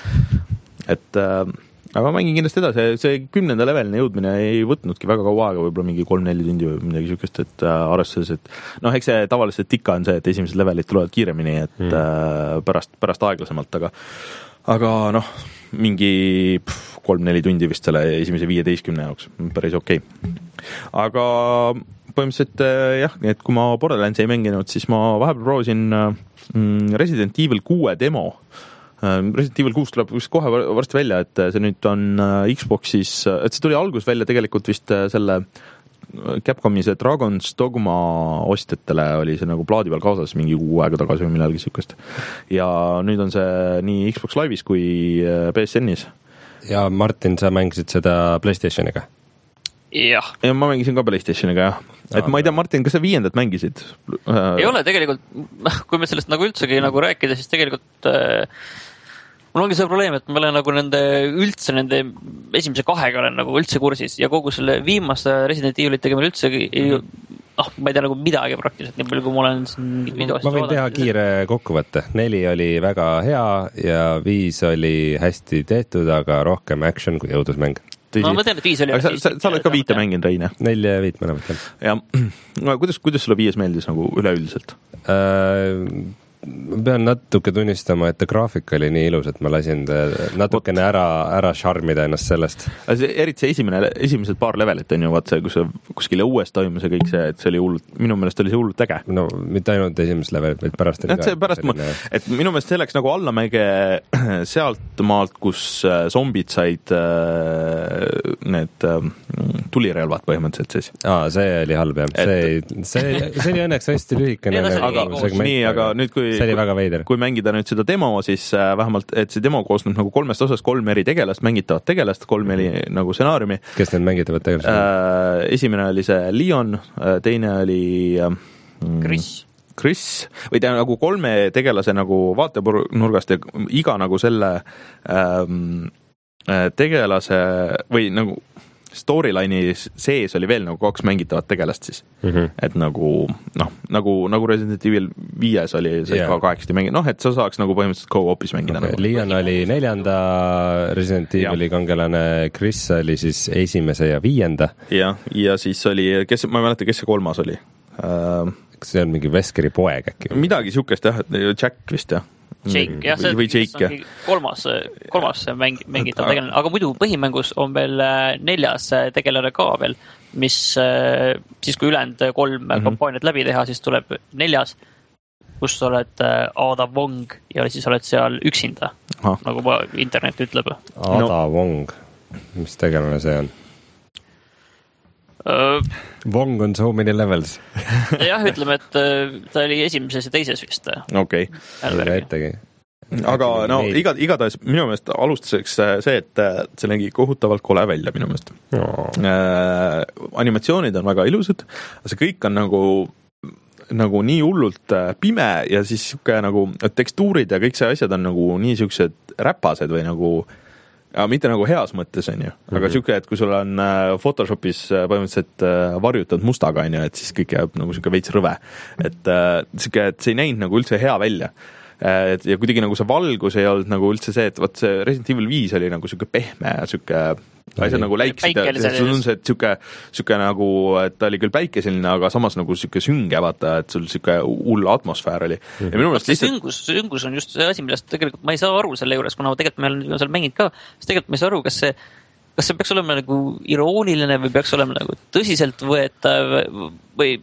Et äh, aga ma mängin kindlasti edasi, see kümnenda levelini jõudmine ei võtnudki väga kaua aega, võib-olla mingi kolm-neli tundi või midagi sükest, et äh, arvestades, et noh, eks see tavaliselt ikka on see, et esimesed levelid tulevad kiiremini, et mm. äh, pärast, pärast aeglasemalt, aga aga noh, mingi pff, kolm-neli tundi vist selle esimese viieteistkümne jaoks, päris okei. Aga põhimõtteliselt jah, et kui ma Borderlands ei mänginud, siis ma vahepeal proovisin mm, Resident Evil kuue demo. Resident Evil kuus tuleb vist kohe varsti välja, et see nüüd on Xboxis, et see tuli algus välja tegelikult vist selle Capcomi see Dragon's Dogma ostjatele oli see nagu plaadi peal kaasas mingi kuu aega tagasi või millalgi sükest. Ja nüüd on see nii Xbox Live'is kui P S N-is. Ja Martin, sa mängisid seda PlayStationiga? Jah. Ja ma mängisin ka PlayStationiga, jah. Et ma ei tea, Martin, kas sa viiendat mängisid? Ei ole tegelikult, kui me sellest nagu üldsegi nagu rääkida, siis tegelikult äh, mul ongi see probleem, et ma olen nagu nende üldse nende esimese kahega olen nagu üldse kursis ja kogu selle viimaste Resident Evilit tegema üldsegi mm-hmm. noh, ma ei tea nagu midagi praktiliselt, nii palju kui ma olen mingid videost ma võin vaadata. Teha kiire kokkuvõtte. Neli oli väga hea ja viis oli hästi tehtud, aga rohkem action kui jõudusmäng. Tõsi. No ma tean, et viis oli... Sa, sa, sa oled ka viite mänginud, Reine? Nelja ja viit mõlemad. Ja no, kuidas, kuidas sulle viies meeldis nagu üleüldiselt? Äh, ma pean natuke tunnistama, et graafik oli nii ilus, et ma lasin natukene ära, ära šarmida ennast sellest. Eriti see esimene, esimesed paar levelit on ju, vaat see, kus see kuskil õues toimus ja kõik see, et see oli hullult, minu meelest oli see hullult äge. No mitte ainult esimesed levelit, vaid pärast oli et ka. Pärast selline... ma, et minu meelest see läks nagu allamäge sealt maalt, kus zombid said need tulirelvad põhimõtteliselt siis. Aa, see oli halb jah. Et... See, see, see oli õnneks hästi lühikene. aga, nii, aga nüüd kui see oli väga veider. Kui mängida nüüd seda demo, siis äh, vähemalt, et see demo koosneb nagu kolmest osast, kolm eri tegelast, mängitavat tegelast, kolm eri nagu stsenaariumi. Kes need mängitavad tegelast? Äh, esimene oli see Leon, teine oli äh, Chris. Chris, või ta nagu kolme tegelase nagu vaatenurgast ja iga nagu selle ähm, tegelase või nagu storyline'i sees oli veel nagu kaks mängitavat tegelast siis. Mm-hmm. Et nagu, noh, nagu, nagu Resident Evil viies oli see yeah. K kaheksa mängida, noh, et sa saaks nagu põhimõtteliselt co-opis mängida. Okay. Nagu. Leon oli neljanda Resident Evili kangelane, Chris oli siis esimese ja viienda. Ja, ja siis oli, kes, ma ei mäleta, kes see kolmas oli? Uh, kas see on mingi Veskeri poeg äkki? Midagi sihukest jah, Jack vist jah. Jake, jah, see, või Jake, on kolmas, kolmas mäng, mängitav tegelane, aga muidu põhimängus on veel neljas tegelane ka veel, mis siis kui ülend kolm mm-hmm. kampaaniat läbi teha, siis tuleb neljas, kus sa oled Ada Wong ja siis oled seal üksinda, Aha. nagu ma internet ütleb. Ada no. Wong, mis tegelane see on? Uh, Wong on so many levels. jah, ütleme, et ta oli esimeses ja teises vist. Okei. Okay. Aga no iga, igatahes minu meelest alustuseks see, et see nägi kohutavalt kole välja minu meelest. Oh. Äh, animatsioonid on väga ilusad, see kõik on nagu nagu nii hullult pime ja siis siuke nagu tekstuurid ja kõik see asjad on nagu nii siuksed räpased või nagu ja mitte nagu heas mõttes, on ju. Aga mm-hmm. siuke, et kui sul on Photoshopis põhimõtteliselt varjutanud mustaga, on ju, et siis kõik jääb nagu siuke veits rõve. Et siuke, et see ei näinud nagu üldse hea välja. Et, ja kuidagi nagu see valgus ei olnud nagu üldse see, et võt see Resident Evil viis oli nagu siuke pehme ja siuke asjad nagu läiksid ja sul on see, et siuke, siuke nagu, et ta oli küll päikeseline, aga samas nagu siuke sünge, vaata, et sul siuke hull atmosfäär oli. Mm-hmm. Ja minu meelest lihtsalt... Süngus, süngus on just see asi, millest tegelikult ma ei saa aru selle juures, kuna tegelikult me olen seal mänginud ka, siis tegelikult ma ei saa aru, kas see kas see peaks olema nagu irooniline või peaks olema nagu tõsiselt võetav või noh,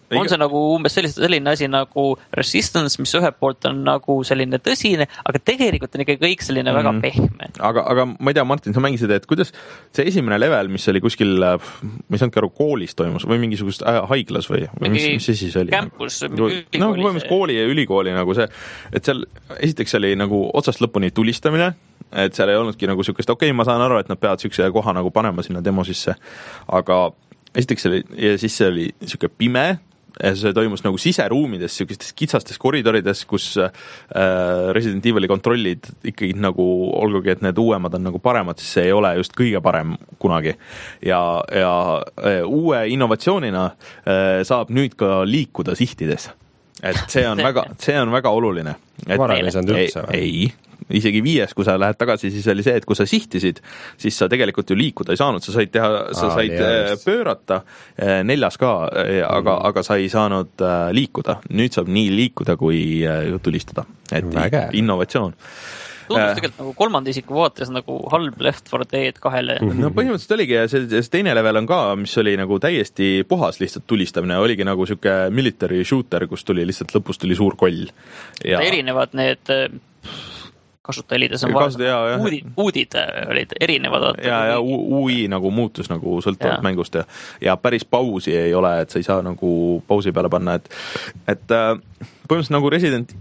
on see nagu umbes sellist, selline asi nagu Resistance, mis ühelt poolt on nagu selline tõsine, aga tegelikult on ikka kõik selline mm. väga pehme. Aga, aga ma ei tea, Martin, sa mängisid, et kuidas see esimene level, mis oli kuskil, ma ei saanudki aru, koolis toimus või mingisugust äh, haiglas või, või mis, mis see siis oli? Campus, nagu, no, põhimõtteliselt kooli ja ülikooli nagu see, et seal esiteks oli nagu otsast lõpuni tulistamine, et seal ei olnudki nagu siukest, okei okay,, ma saan aru, et nad peavad siukse koha nagu panema sinna demo sisse, aga esiteks oli, ja siis see oli siuke pime, see toimus nagu siseruumides, siukestes kitsastes koridorides, kus äh, Resident Evil'i kontrollid ikkagi nagu, olgugi, et need uuemad on nagu paremad, siis see ei ole just kõige parem kunagi. Ja, ja äh, uue innovatsioonina äh, saab nüüd ka liikuda sihtides. Et see on väga, see on väga oluline. Varem ei saanud üldse või? Ei. Isegi viies, kui sa lähed tagasi, siis oli see, et kui sa sihtisid, siis sa tegelikult ju liikuda ei saanud, sa said teha, sa Aa, said jah, pöörata, neljas ka, aga, mm. aga sa ei saanud liikuda. Nüüd saab nii liikuda, kui tulistada. Et Väge. Innovatsioon. Tundus tegelikult nagu kolmanda isiku vaates nagu halb Left four Dead kahele. No põhimõtteliselt oligi ja see, see teine level on ka, mis oli nagu täiesti puhas lihtsalt tulistamine, oligi nagu siuke military shooter, kus tuli lihtsalt lõpus tuli suur koll. Ja... Erinevad need kasutajaliides on Kasuta, uudid, uudid olid erinevad. Ja, ja U I nagu muutus nagu sõltuvalt ja. Mängust ja, ja päris pausi ei ole, et sa ei saa nagu pausi peale panna, et, et põhimõtteliselt nagu Resident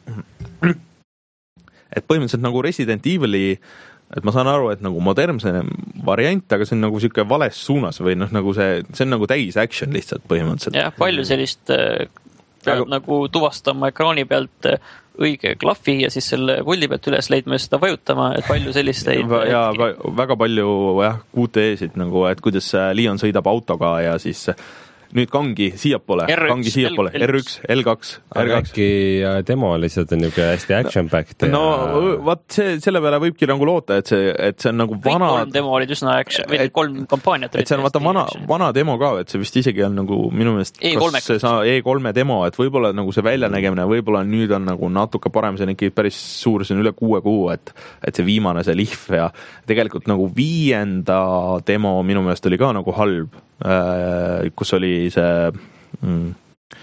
et põhimõtteliselt nagu Resident Evil'i, et ma saan aru, et nagu modernse variant, aga see on nagu siuke vales suunas või noh, nagu see, see on nagu täis action lihtsalt põhimõtteliselt. Jah, palju sellist peab aga... nagu tuvastama ekraani pealt õige klahvi ja siis selle puldi pealt üles leidma ja seda vajutama, et palju sellisteid ja väga palju jah, Q T E-sid nagu, et kuidas Leon sõidab autoga ja siis nüüd kangi siiapoole, kangi siiapoole, R üks, L kaks, R kaks. Äkki demo lihtsalt on niuke hästi action-packed. No ja... vaat see, selle peale võibki nagu loota, et see, et see on nagu kõik vana... kolm demo olid üsna action, või et, kolm kampaaniat olid. Et see on vaata vana, vana demo ka, et see vist isegi on nagu minu meelest E kolme E kolme demo, et võib-olla nagu see väljanägemine, võib-olla nüüd on nagu natuke parem, see on ikka päris suur, see on üle kuue kuu, et, et see viimane, see lihv ja tegelikult nagu viienda demo minu meelest oli ka nagu halb, kus oli see Mm.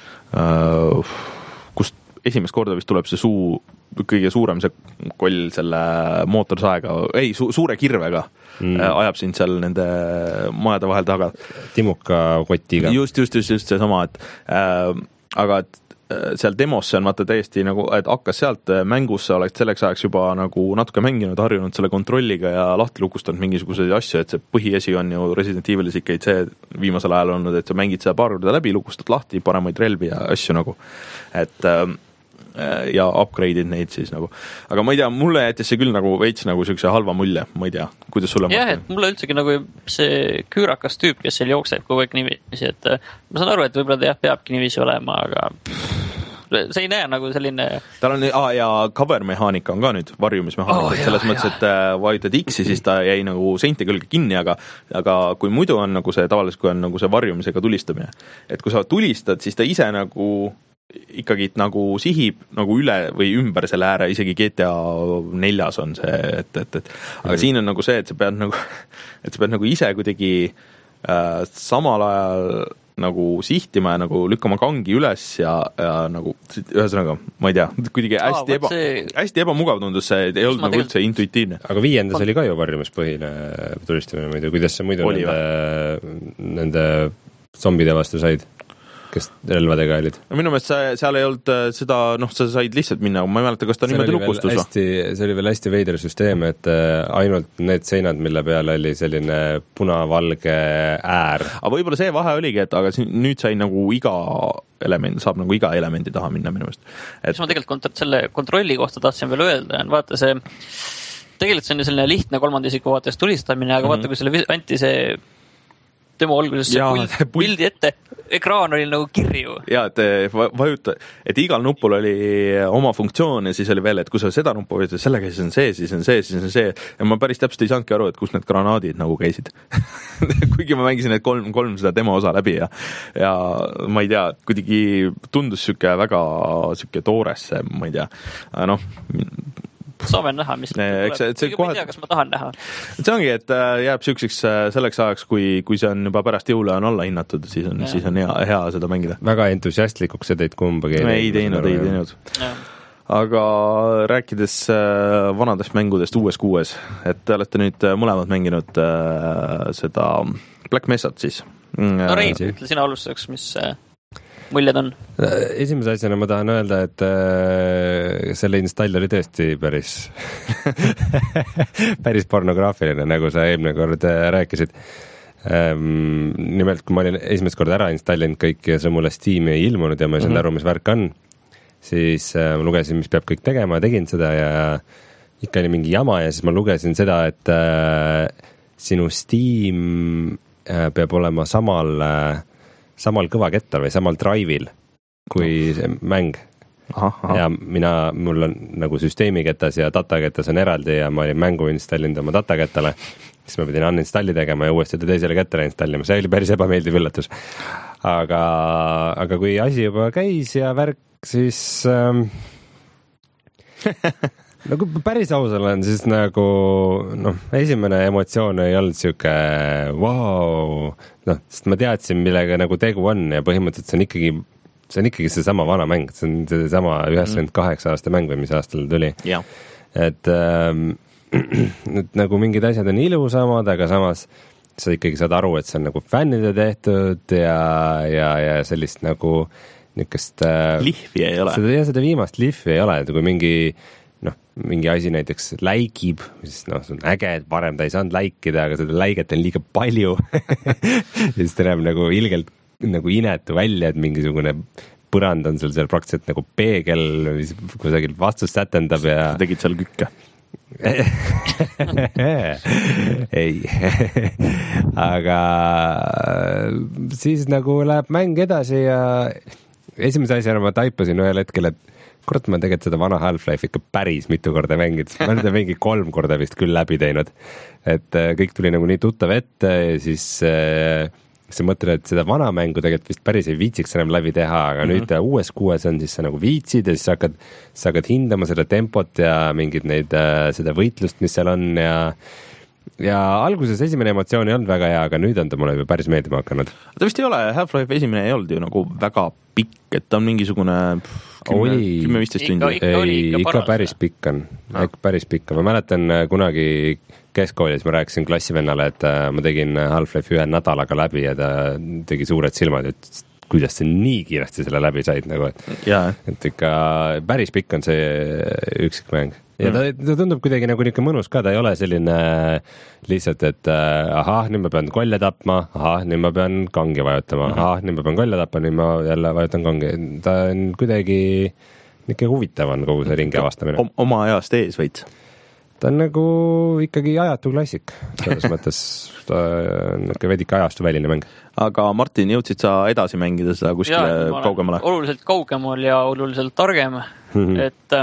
Uh, kust esimest korda vist tuleb see suu, kõige suurem see koll selle mootorsaega, ei, su, suure kirvega mm. uh, ajab sind seal nende majade vahel taga. Timuka kotiga. Just, just, just, just see sama, et uh, aga et seal demos see on vaata täiesti nagu, et hakkas sealt mängus, sa oled selleks ajaks juba nagu natuke mänginud, harjunud selle kontrolliga ja lahti lukustanud mingisuguseid asju, et see põhiesi on ju Resident Evilis ikka see viimasel ajal olnud, et sa mängid seda paar korda läbi, lukustad lahti paremaid relvi ja asju nagu, et ja upgrade'id neid siis nagu. Aga ma ei tea, mulle jättis see küll nagu veits nagu siukse halva mulje, ma ei tea, kuidas sulle jah, et mulle üldsegi nagu see küürakas tüüp, kes seal jookseb kogu aeg niiviisi, et ma saan aru, et võib-olla ta jah, peabki niiviisi olema, aga see ei näe nagu selline tal on, ah, ja cover mehaanika on ka nüüd, varjumismehaanika, oh, selles jah, mõttes, et vajutad X-i, siis ta jäi nagu seinte külge kinni, aga, aga kui muidu on nagu see tavaliselt, kui on nagu see varjumisega tulistamine, et kui sa tulistad, siis ta ise nagu ikkagi nagu sihib nagu üle või ümber selle ääre, isegi G T A neljas on see, et, et, et aga mm. siin on nagu see, et sa pead nagu, et sa pead nagu ise kuidagi äh, samal ajal nagu sihtima ja nagu lükkama kangi üles ja, ja nagu ühesõnaga, ma ei tea, kuidagi hästi, Aa, eba, see... hästi ebamugav tundus see, ei olnud nagu üldse intuitiivne. Aga viiendas oli ka ju varjumispõhine tulistamine muidu, kuidas sa muidu oli nende, nende zombide vastu said? Kes relvadega olid? No minu meelest sa, seal ei olnud seda, noh, sa said lihtsalt minna, ma ei mäleta, kas ta niimoodi lukustus. Hästi, see oli veel hästi veider süsteem, et ainult need seinad, mille peal oli selline punavalge äär. Aga võib-olla see vahe oligi, et aga nüüd sai nagu iga element, saab nagu iga elemendi taha minna minu meelest. Et... mis ma tegelikult selle kontrolli kohta tahtsin veel öelda, on vaata see, tegelikult see on ju selline lihtne kolmanda isiku vaates tulistamine, aga mm-hmm. vaata, kui selle anti see demo alguses see puld, pildi ette, ekraan oli nagu kirju. Ja, et vajuta, et igal nupul oli oma funktsioon ja siis oli veel, et kui sa seda nuppu vajutad, sellega siis on see, siis on see, siis on see. Ja ma päris täpselt ei saanudki aru, et kus need granaadid nagu käisid. Kuigi ma mängisin need kolm, kolm seda demo osa läbi ja, ja ma ei tea, kuidagi tundus süke väga süke toores see, ma ei tea. Aga noh, saame näha, mis eks, see, see kohe... ei tea, kas ma tahan näha. See ongi, et jääb süükseks selleks ajaks, kui, kui see on juba pärast jõule on alla hinnatud, siis on, siis on hea, hea seda mängida. Väga entusiastlikuks see teid kumbagi. Ei teinud, ei teinud. Aga rääkides vanadest mängudest uues kuues, et te olete nüüd mõlemad mänginud seda Black Mesat siis. No Rein, ütle sina alustuseks, mis muljed on? Esimese asjana ma tahan öelda, et äh, selle install oli tõesti päris päris pornograafiline, nagu sa eelmine kord rääkisid. Ähm, nimelt, kui ma olin esimest korda ära installinud kõik ja see mulle Steam'i ei ilmunud ja ma ei saanud mm-hmm. aru, mis värk on, siis äh, ma lugesin, mis peab kõik tegema, tegin seda ja ikka oli mingi jama ja siis ma lugesin seda, et äh, sinu Steam äh, peab olema samal äh, samal kõvakettal või samal drive'il kui see mäng. Aha, aha. Ja mina, mul on nagu süsteemiketas ja dataketas on eraldi ja ma olin mängu installinud oma datakettale, siis ma pidin uninstalli tegema ja uuesti teisele kettale installima. See oli päris ebameeldiv üllatus. Aga, aga kui asi juba käis ja värk, siis ähm, nagu päris ausal on, siis nagu noh, esimene emotsioon ei olnud siuke wow, noh, sest ma teadsin, millega nagu tegu on ja põhimõtteliselt see on ikkagi, see on ikkagi see sama vana mäng, see on see sama üheksakümmend kaheksa aasta mäng või mis aastal tuli. Ja. Et, ähm, et nagu mingid asjad on ilusamad, aga samas sa ikkagi saad aru, et see on nagu fännide tehtud ja, ja, ja sellist nagu niukest äh, lihvi ei ole. Seda, ja seda viimast lihvi ei ole, et kui mingi noh, mingi asi näiteks läigib, siis noh, see on äge, et varem ta ei saanud läikida, aga seda läiget on liiga palju ja siis ta näeb nagu ilgelt nagu inetu välja, et mingisugune põrand on sul seal praktiliselt nagu peegel, mis kusagil vastust sätendab ja sa tegid seal kükke? ei aga siis nagu läheb mäng edasi ja esimese asjana ma taipasin ühel hetkel, et kurat, ma tegelikult seda vana Half-Life ikka päris mitu korda mängid, ma olen seda mingi kolm korda vist küll läbi teinud, et kõik tuli nagu nii tuttav ette ja siis äh, sa mõtled, et seda vana mängu tegelikult vist päris ei viitsiks enam läbi teha, aga mm-hmm. nüüd uues kuues on siis sa nagu viitsid ja siis sa hakkad, sa hakkad hindama seda tempot ja mingid neid, seda võitlust, mis seal on ja ja alguses esimene emotsioon ei olnud väga hea, aga nüüd on ta mulle juba päris meeldima hakanud. Ta vist ei ole, Half-Life esimene ei olnud ju nagu väga pikk, et ta on mingisugune kümme viisteist tundi. Ei, ikka päris pikk on, ikka päris pikk on. Ma mäletan kunagi keskkoolis, ma rääkisin klassivennale, et ma tegin Half-Life ühe nädalaga läbi ja ta tegi suured silmad, et kuidas see nii kiiresti selle läbi said, nagu, et, et ikka päris pikk on see üksik mäng. Ja ta, ta tundub kuidagi nagu niisugune mõnus ka, ta ei ole selline lihtsalt, et ahah, nüüd ma pean kolle tapma, ahah, nüüd ma pean kangi vajutama, ahah, nüüd ma pean kolle tapma, nüüd ma jälle vajutan kangi. Ta on kuidagi niisugune huvitav on kogu see ringi avastamine. O- oma ajast ees veits? Ta on nagu ikkagi ajatu klassik, selles mõttes ta on niisugune vedike ajastu väline mäng. Aga Martin, jõudsid sa edasi mängida seda kuskile ja, kaugemale? Oluliselt kaugemal ja oluliselt targem, mm-hmm. et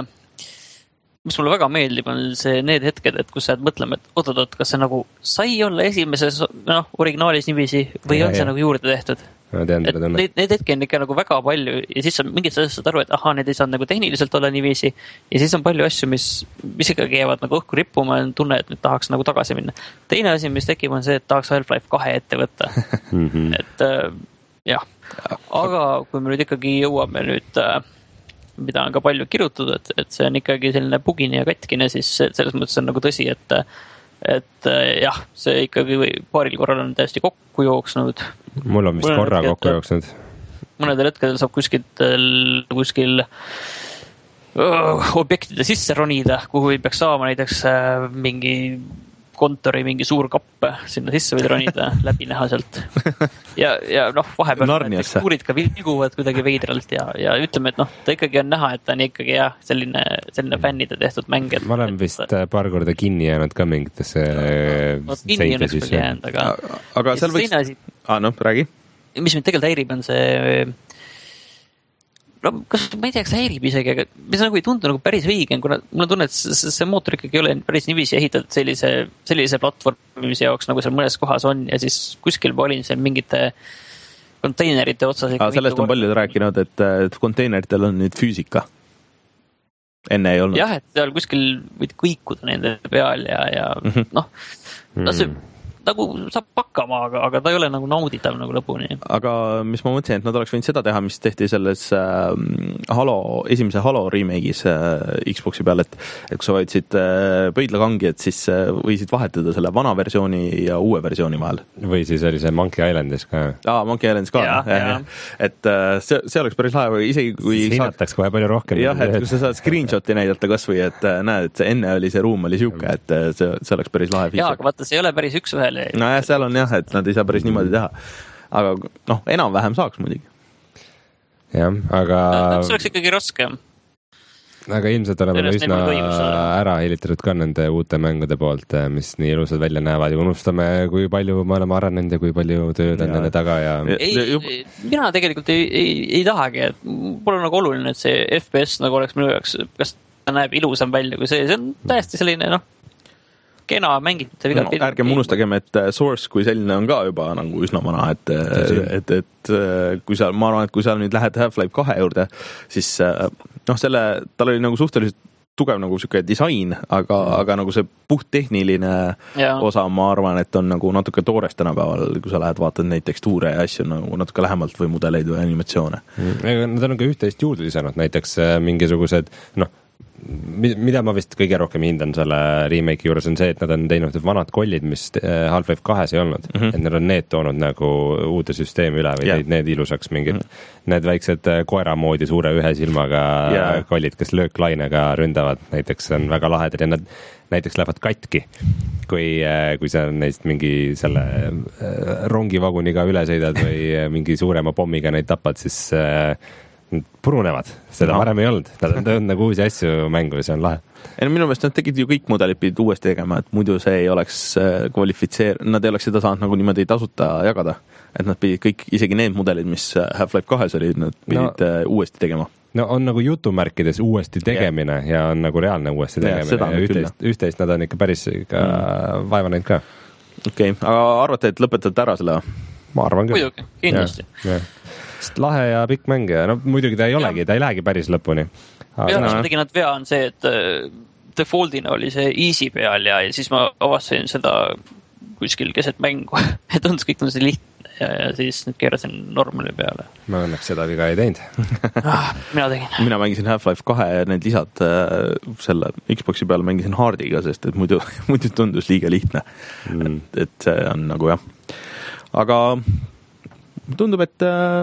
mis mulle väga meeldib, on see need hetked, et kus sa mõtlema, et oot-oot, kas see nagu sai olla esimeses noh, originaalis niiviisi või ja, on see ja. nagu juurde tehtud. Tean, et neid, neid hetki on ikka nagu väga palju ja siis sa mingit asjast saad aru, et aha, need ei saanud nagu tehniliselt olla niiviisi ja siis on palju asju, mis, mis ikkagi jäävad nagu õhku rippuma ja tunne, et nüüd tahaks nagu tagasi minna. Teine asi, mis tekib, on see, et tahaks Half-Life kahe ette võtta. et äh, jah, aga kui me nüüd ikkagi jõuame nüüd äh, mida on ka palju kirjutatud, et, et see on ikkagi selline bugine ja katkine, siis selles mõttes on nagu tõsi, et et jah, see ikkagi paaril korral on täiesti kokku jooksnud. Mul on vist mõned korra kokku jooksnud. Mõnedel hetkedel saab kuskitel, kuskil öö, objektide sisse ronida, kuhu ei peaks saama näiteks mingi kontori mingi suur kapp sinna sisse võid ronida, läbi näha sealt. Ja, ja noh, vahepeal tekstuurid ka vilguvad kuidagi veidralt ja, ja ütleme, et noh, ta ikkagi on näha, et ta on ikkagi jah, selline, selline fännide tehtud mäng. Ma olen vist et, paar korda kinni jäänud ka mingitesse no, kinni on üks palju jäänud, aga, aga seal võiks... Asi, ah, no, räägi. Mis mind tegelikult häirib, on see no kas ma ei tea, kas häirib isegi, aga mis nagu ei tundu nagu päris õige, kuna mul on tunne, et see, see mootor ikkagi ei ole päris niiviisi ehitatud sellise, sellise platvormimise jaoks, nagu seal mõnes kohas on ja siis kuskil olin seal mingite konteinerite otsas. Sellest on paljud rääkinud, et, et konteineritel on nüüd füüsika. enne ei olnud. jah, et seal kuskil võid kõikuda nende peal ja, ja mm-hmm. noh, no see nagu saab hakkama, aga, aga ta ei ole nagu nauditav nagu lõpuni. Aga mis ma mõtlesin, et nad oleks võinud seda teha, mis tehti selles äh, Halo, esimese Halo remake'is äh, Xboxi peal, et, et kui sa võtsid äh, pöidlakangi, et siis äh, võisid vahetada selle vana versiooni ja uue versiooni vahel. Või siis oli see Monkey Islandis ka. Aa, Monkey Islandis ka. Ja, ja, ja. Et äh, see, see oleks päris lahe, isegi kui siis hinnataks kohe palju rohkem. Jah, et kui sa saad screenshoti näidata kas või, et äh, näed, et enne oli see ruum oli siuke, et äh, see, see oleks päris lahe. Jaa, aga vaata, see ei ole päris üks ühele. No jah, seal on jah, et nad ei saa päris niimoodi teha. Aga noh, enam-vähem saaks muidugi. Jah, aga... see oleks ikkagi raske. Aga ilmselt oleme üsna ära hilitatud ka nende uute mängude poolt, mis nii ilusad välja näevad ja unustame, kui palju me oleme arenenud ja kui palju tööd on nende taga ja... Ei, mina tegelikult ei, ei, ei tahagi, et pole nagu oluline, et see F P S nagu oleks minu jaoks, kas ta näeb ilusam välja kui see, see on täiesti selline, noh, kena mängitav igal no, ärgem unustagem, et Source kui selline on ka juba nagu üsna vana, et, et, et kui sa, ma arvan, et kui sa nüüd lähed Half-Life kahe juurde, siis noh, selle, tal oli nagu suhteliselt tugev nagu siuke disain, aga, aga nagu see puhttehniline ja. Osa, ma arvan, et on nagu natuke toores tänapäeval, kui sa lähed vaatad neid tekstuure ja asju nagu natuke lähemalt või mudeleid või animatsioone. Nad on ka üht-teist juurde lisanud, näiteks mingisugused, noh, mida ma vist kõige rohkem hindan selle remake'i juures on see, et nad on teinud vanad kollid, mis Half-Life kahes ei olnud, mm -hmm. et nad on need toonud nagu uude süsteemi üle või yeah. need ilusaks mingid, mm -hmm. need väiksed koera moodi suure ühe silmaga yeah. kollid, kes lööklainega ründavad, näiteks on väga lahedad ja nad näiteks lähevad katki, kui, kui sa neist mingi selle rongivaguniga üle sõidad või mingi suurema pommiga neid tapad, siis purunevad, seda no. varem ei olnud, nad on tõund nagu uusi asju mängu ja see on lahe. Ja minu meelest nad tegid ju kõik mudelid pidid uuesti tegema, et muidu see ei oleks kvalifitseer-, nad ei oleks seda saanud nagu niimoodi tasuta jagada, et nad pidid kõik, isegi need mudelid, mis Half-Life kahes olid, nad pidid no, uuesti tegema. No on nagu jutumärkides uuesti tegemine yeah. ja on nagu reaalne uuesti tegemine ja, ja üht-teist, üht-teist nad on ikka päris ikka mm. vaeva neid ka. Okei, okay. aga arvate, et lõpetate ära selle? Ma arvan küll. Muidugi, kindlasti. Ja, ja. Lahe ja pikk mäng ja no muidugi ta ei olegi, ja. ta ei lähegi päris lõpuni. Peale no. tegi nad vea on see, et defaultina oli see easy peal ja, ja siis ma avastasin seda kuskil keset mängu, et on kõik on see lihtne ja, ja siis nüüd keerasin normali peale. Ma õnneks seda viga ei teinud. ah, mina tegin. Mina mängisin Half-Life kahe ja need lisad selle Xboxi peale mängisin hardiga, sest et muidu, muidu tundus liiga lihtne. Mm. Et, et see on nagu jah. Aga tundub, et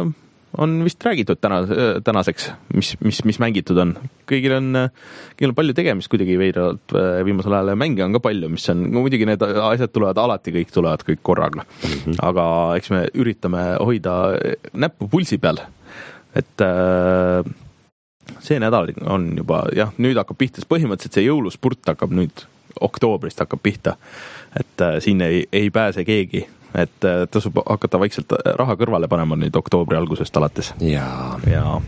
on vist räägitud täna, tänaseks, mis, mis, mis mängitud on. Kõigil on, kõigil on palju tegemist kuidagi veidrat viimasel ajal ja mänge on ka palju, mis on, muidugi need asjad tulevad alati, kõik tulevad kõik korraga. Mm-hmm. Aga eks me üritame hoida näppu pulsi peal. Et äh, see nädal on juba, jah, nüüd hakkab pihta, põhimõtteliselt see jõuluspurt hakkab nüüd, oktoobrist hakkab pihta. Et äh, siin ei, ei pääse keegi. Et tasub hakata vaikselt raha kõrvale panema nüüd oktoobri algusest alates. Jaa. Jaa.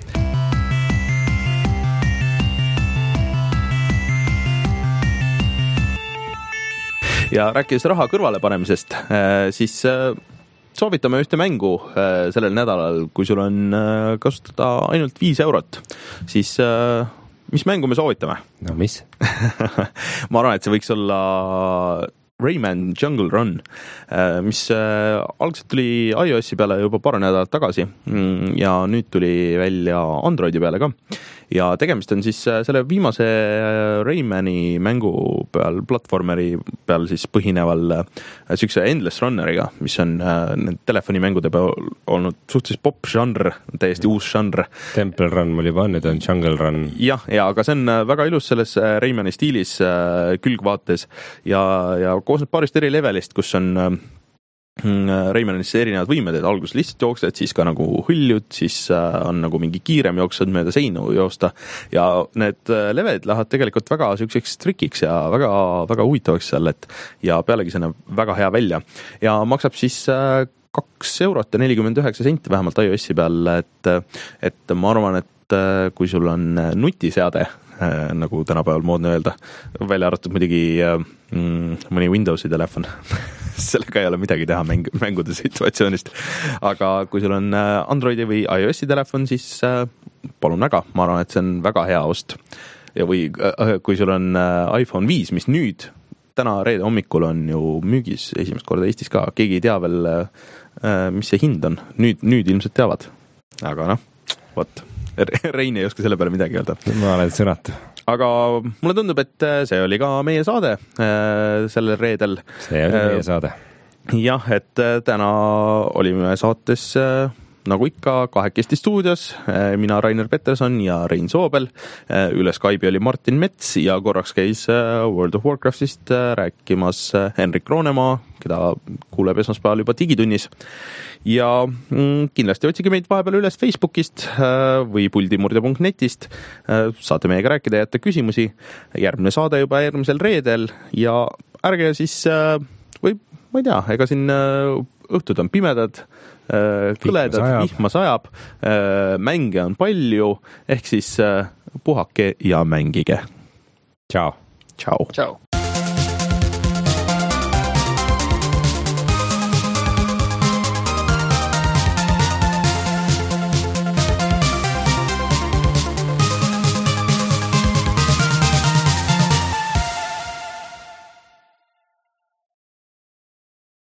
Ja rääkides raha kõrvale panemisest, siis soovitame ühte mängu sellel nädalal, kui sul on kasutada ainult viis eurot, siis mis mängu me soovitame? No mis? Ma arvan, et see võiks olla Rayman Jungle Run, mis algselt tuli iOS-i peale juba paar nädalat tagasi ja nüüd tuli välja Androidi peale ka. Ja tegemist on siis selle viimase Raymani mängu peal, platvormeri peal siis põhineval sükse Endless Runneriga, mis on need telefonimängude peal olnud suhteliselt pop žanr, täiesti uus žanr. Temple Run mul juba on, nüüd on Jungle Run. Jah, ja, aga see on väga ilus selles Raymani stiilis külgvaates ja, ja koosneb paarist eri levelist, kus on Raymanis erinevad võimed, et alguses lihtsalt jooksed, siis ka nagu hõljud, siis on nagu mingi kiirem jooksed mööda seinu joosta ja need levelid lähevad tegelikult väga selliseks trikiks ja väga, väga huvitavaks seal, et ja pealegi see näeb väga hea välja ja maksab siis kaks eurot ja nelikümmend üheksa senti vähemalt iOS-i peal, et, et ma arvan, et kui sul on nutiseade, nagu tänapäeval moodne öelda, välja arvatud muidugi mm, mõni Windowsi telefon sellega ei ole midagi teha mäng, mängude situatsioonist. Aga kui sul on Androidi või iOS-i telefon, siis palun väga, ma arvan, et see on väga hea ost. ja või kui sul on iPhone viis, mis nüüd täna reede hommikul on ju müügis esimest korda Eestis ka, keegi ei tea veel, mis see hind on, nüüd, nüüd ilmselt teavad, aga noh, vot, Rein ei oska selle peale midagi öelda. Ma olen sõnatu. Aga mulle tundub, et see oli ka meie saade sellel reedel. See oli meie saade. Jah, et täna olime saates nagu ikka kahekesti stuudios, mina Rainer Peterson ja Rein Soobel, üle Skype'i oli Martin Mets ja korraks käis World of Warcraftist rääkimas Henrik Roonemaa, keda kuuleb esmaspäeval juba digitunnis. Ja kindlasti otsige meid vahepeal üles Facebookist või puldimurdja punkt netist, saate meiega rääkida ja jätta küsimusi. Järgmine saade juba järgmisel reedel ja ärge siis, või ma ei tea, ega siin õhtud on pimedad, kõledad, vihma sajab, mänge on palju, ehk siis puhake ja mängige. Ciao. Ciao. Ciao.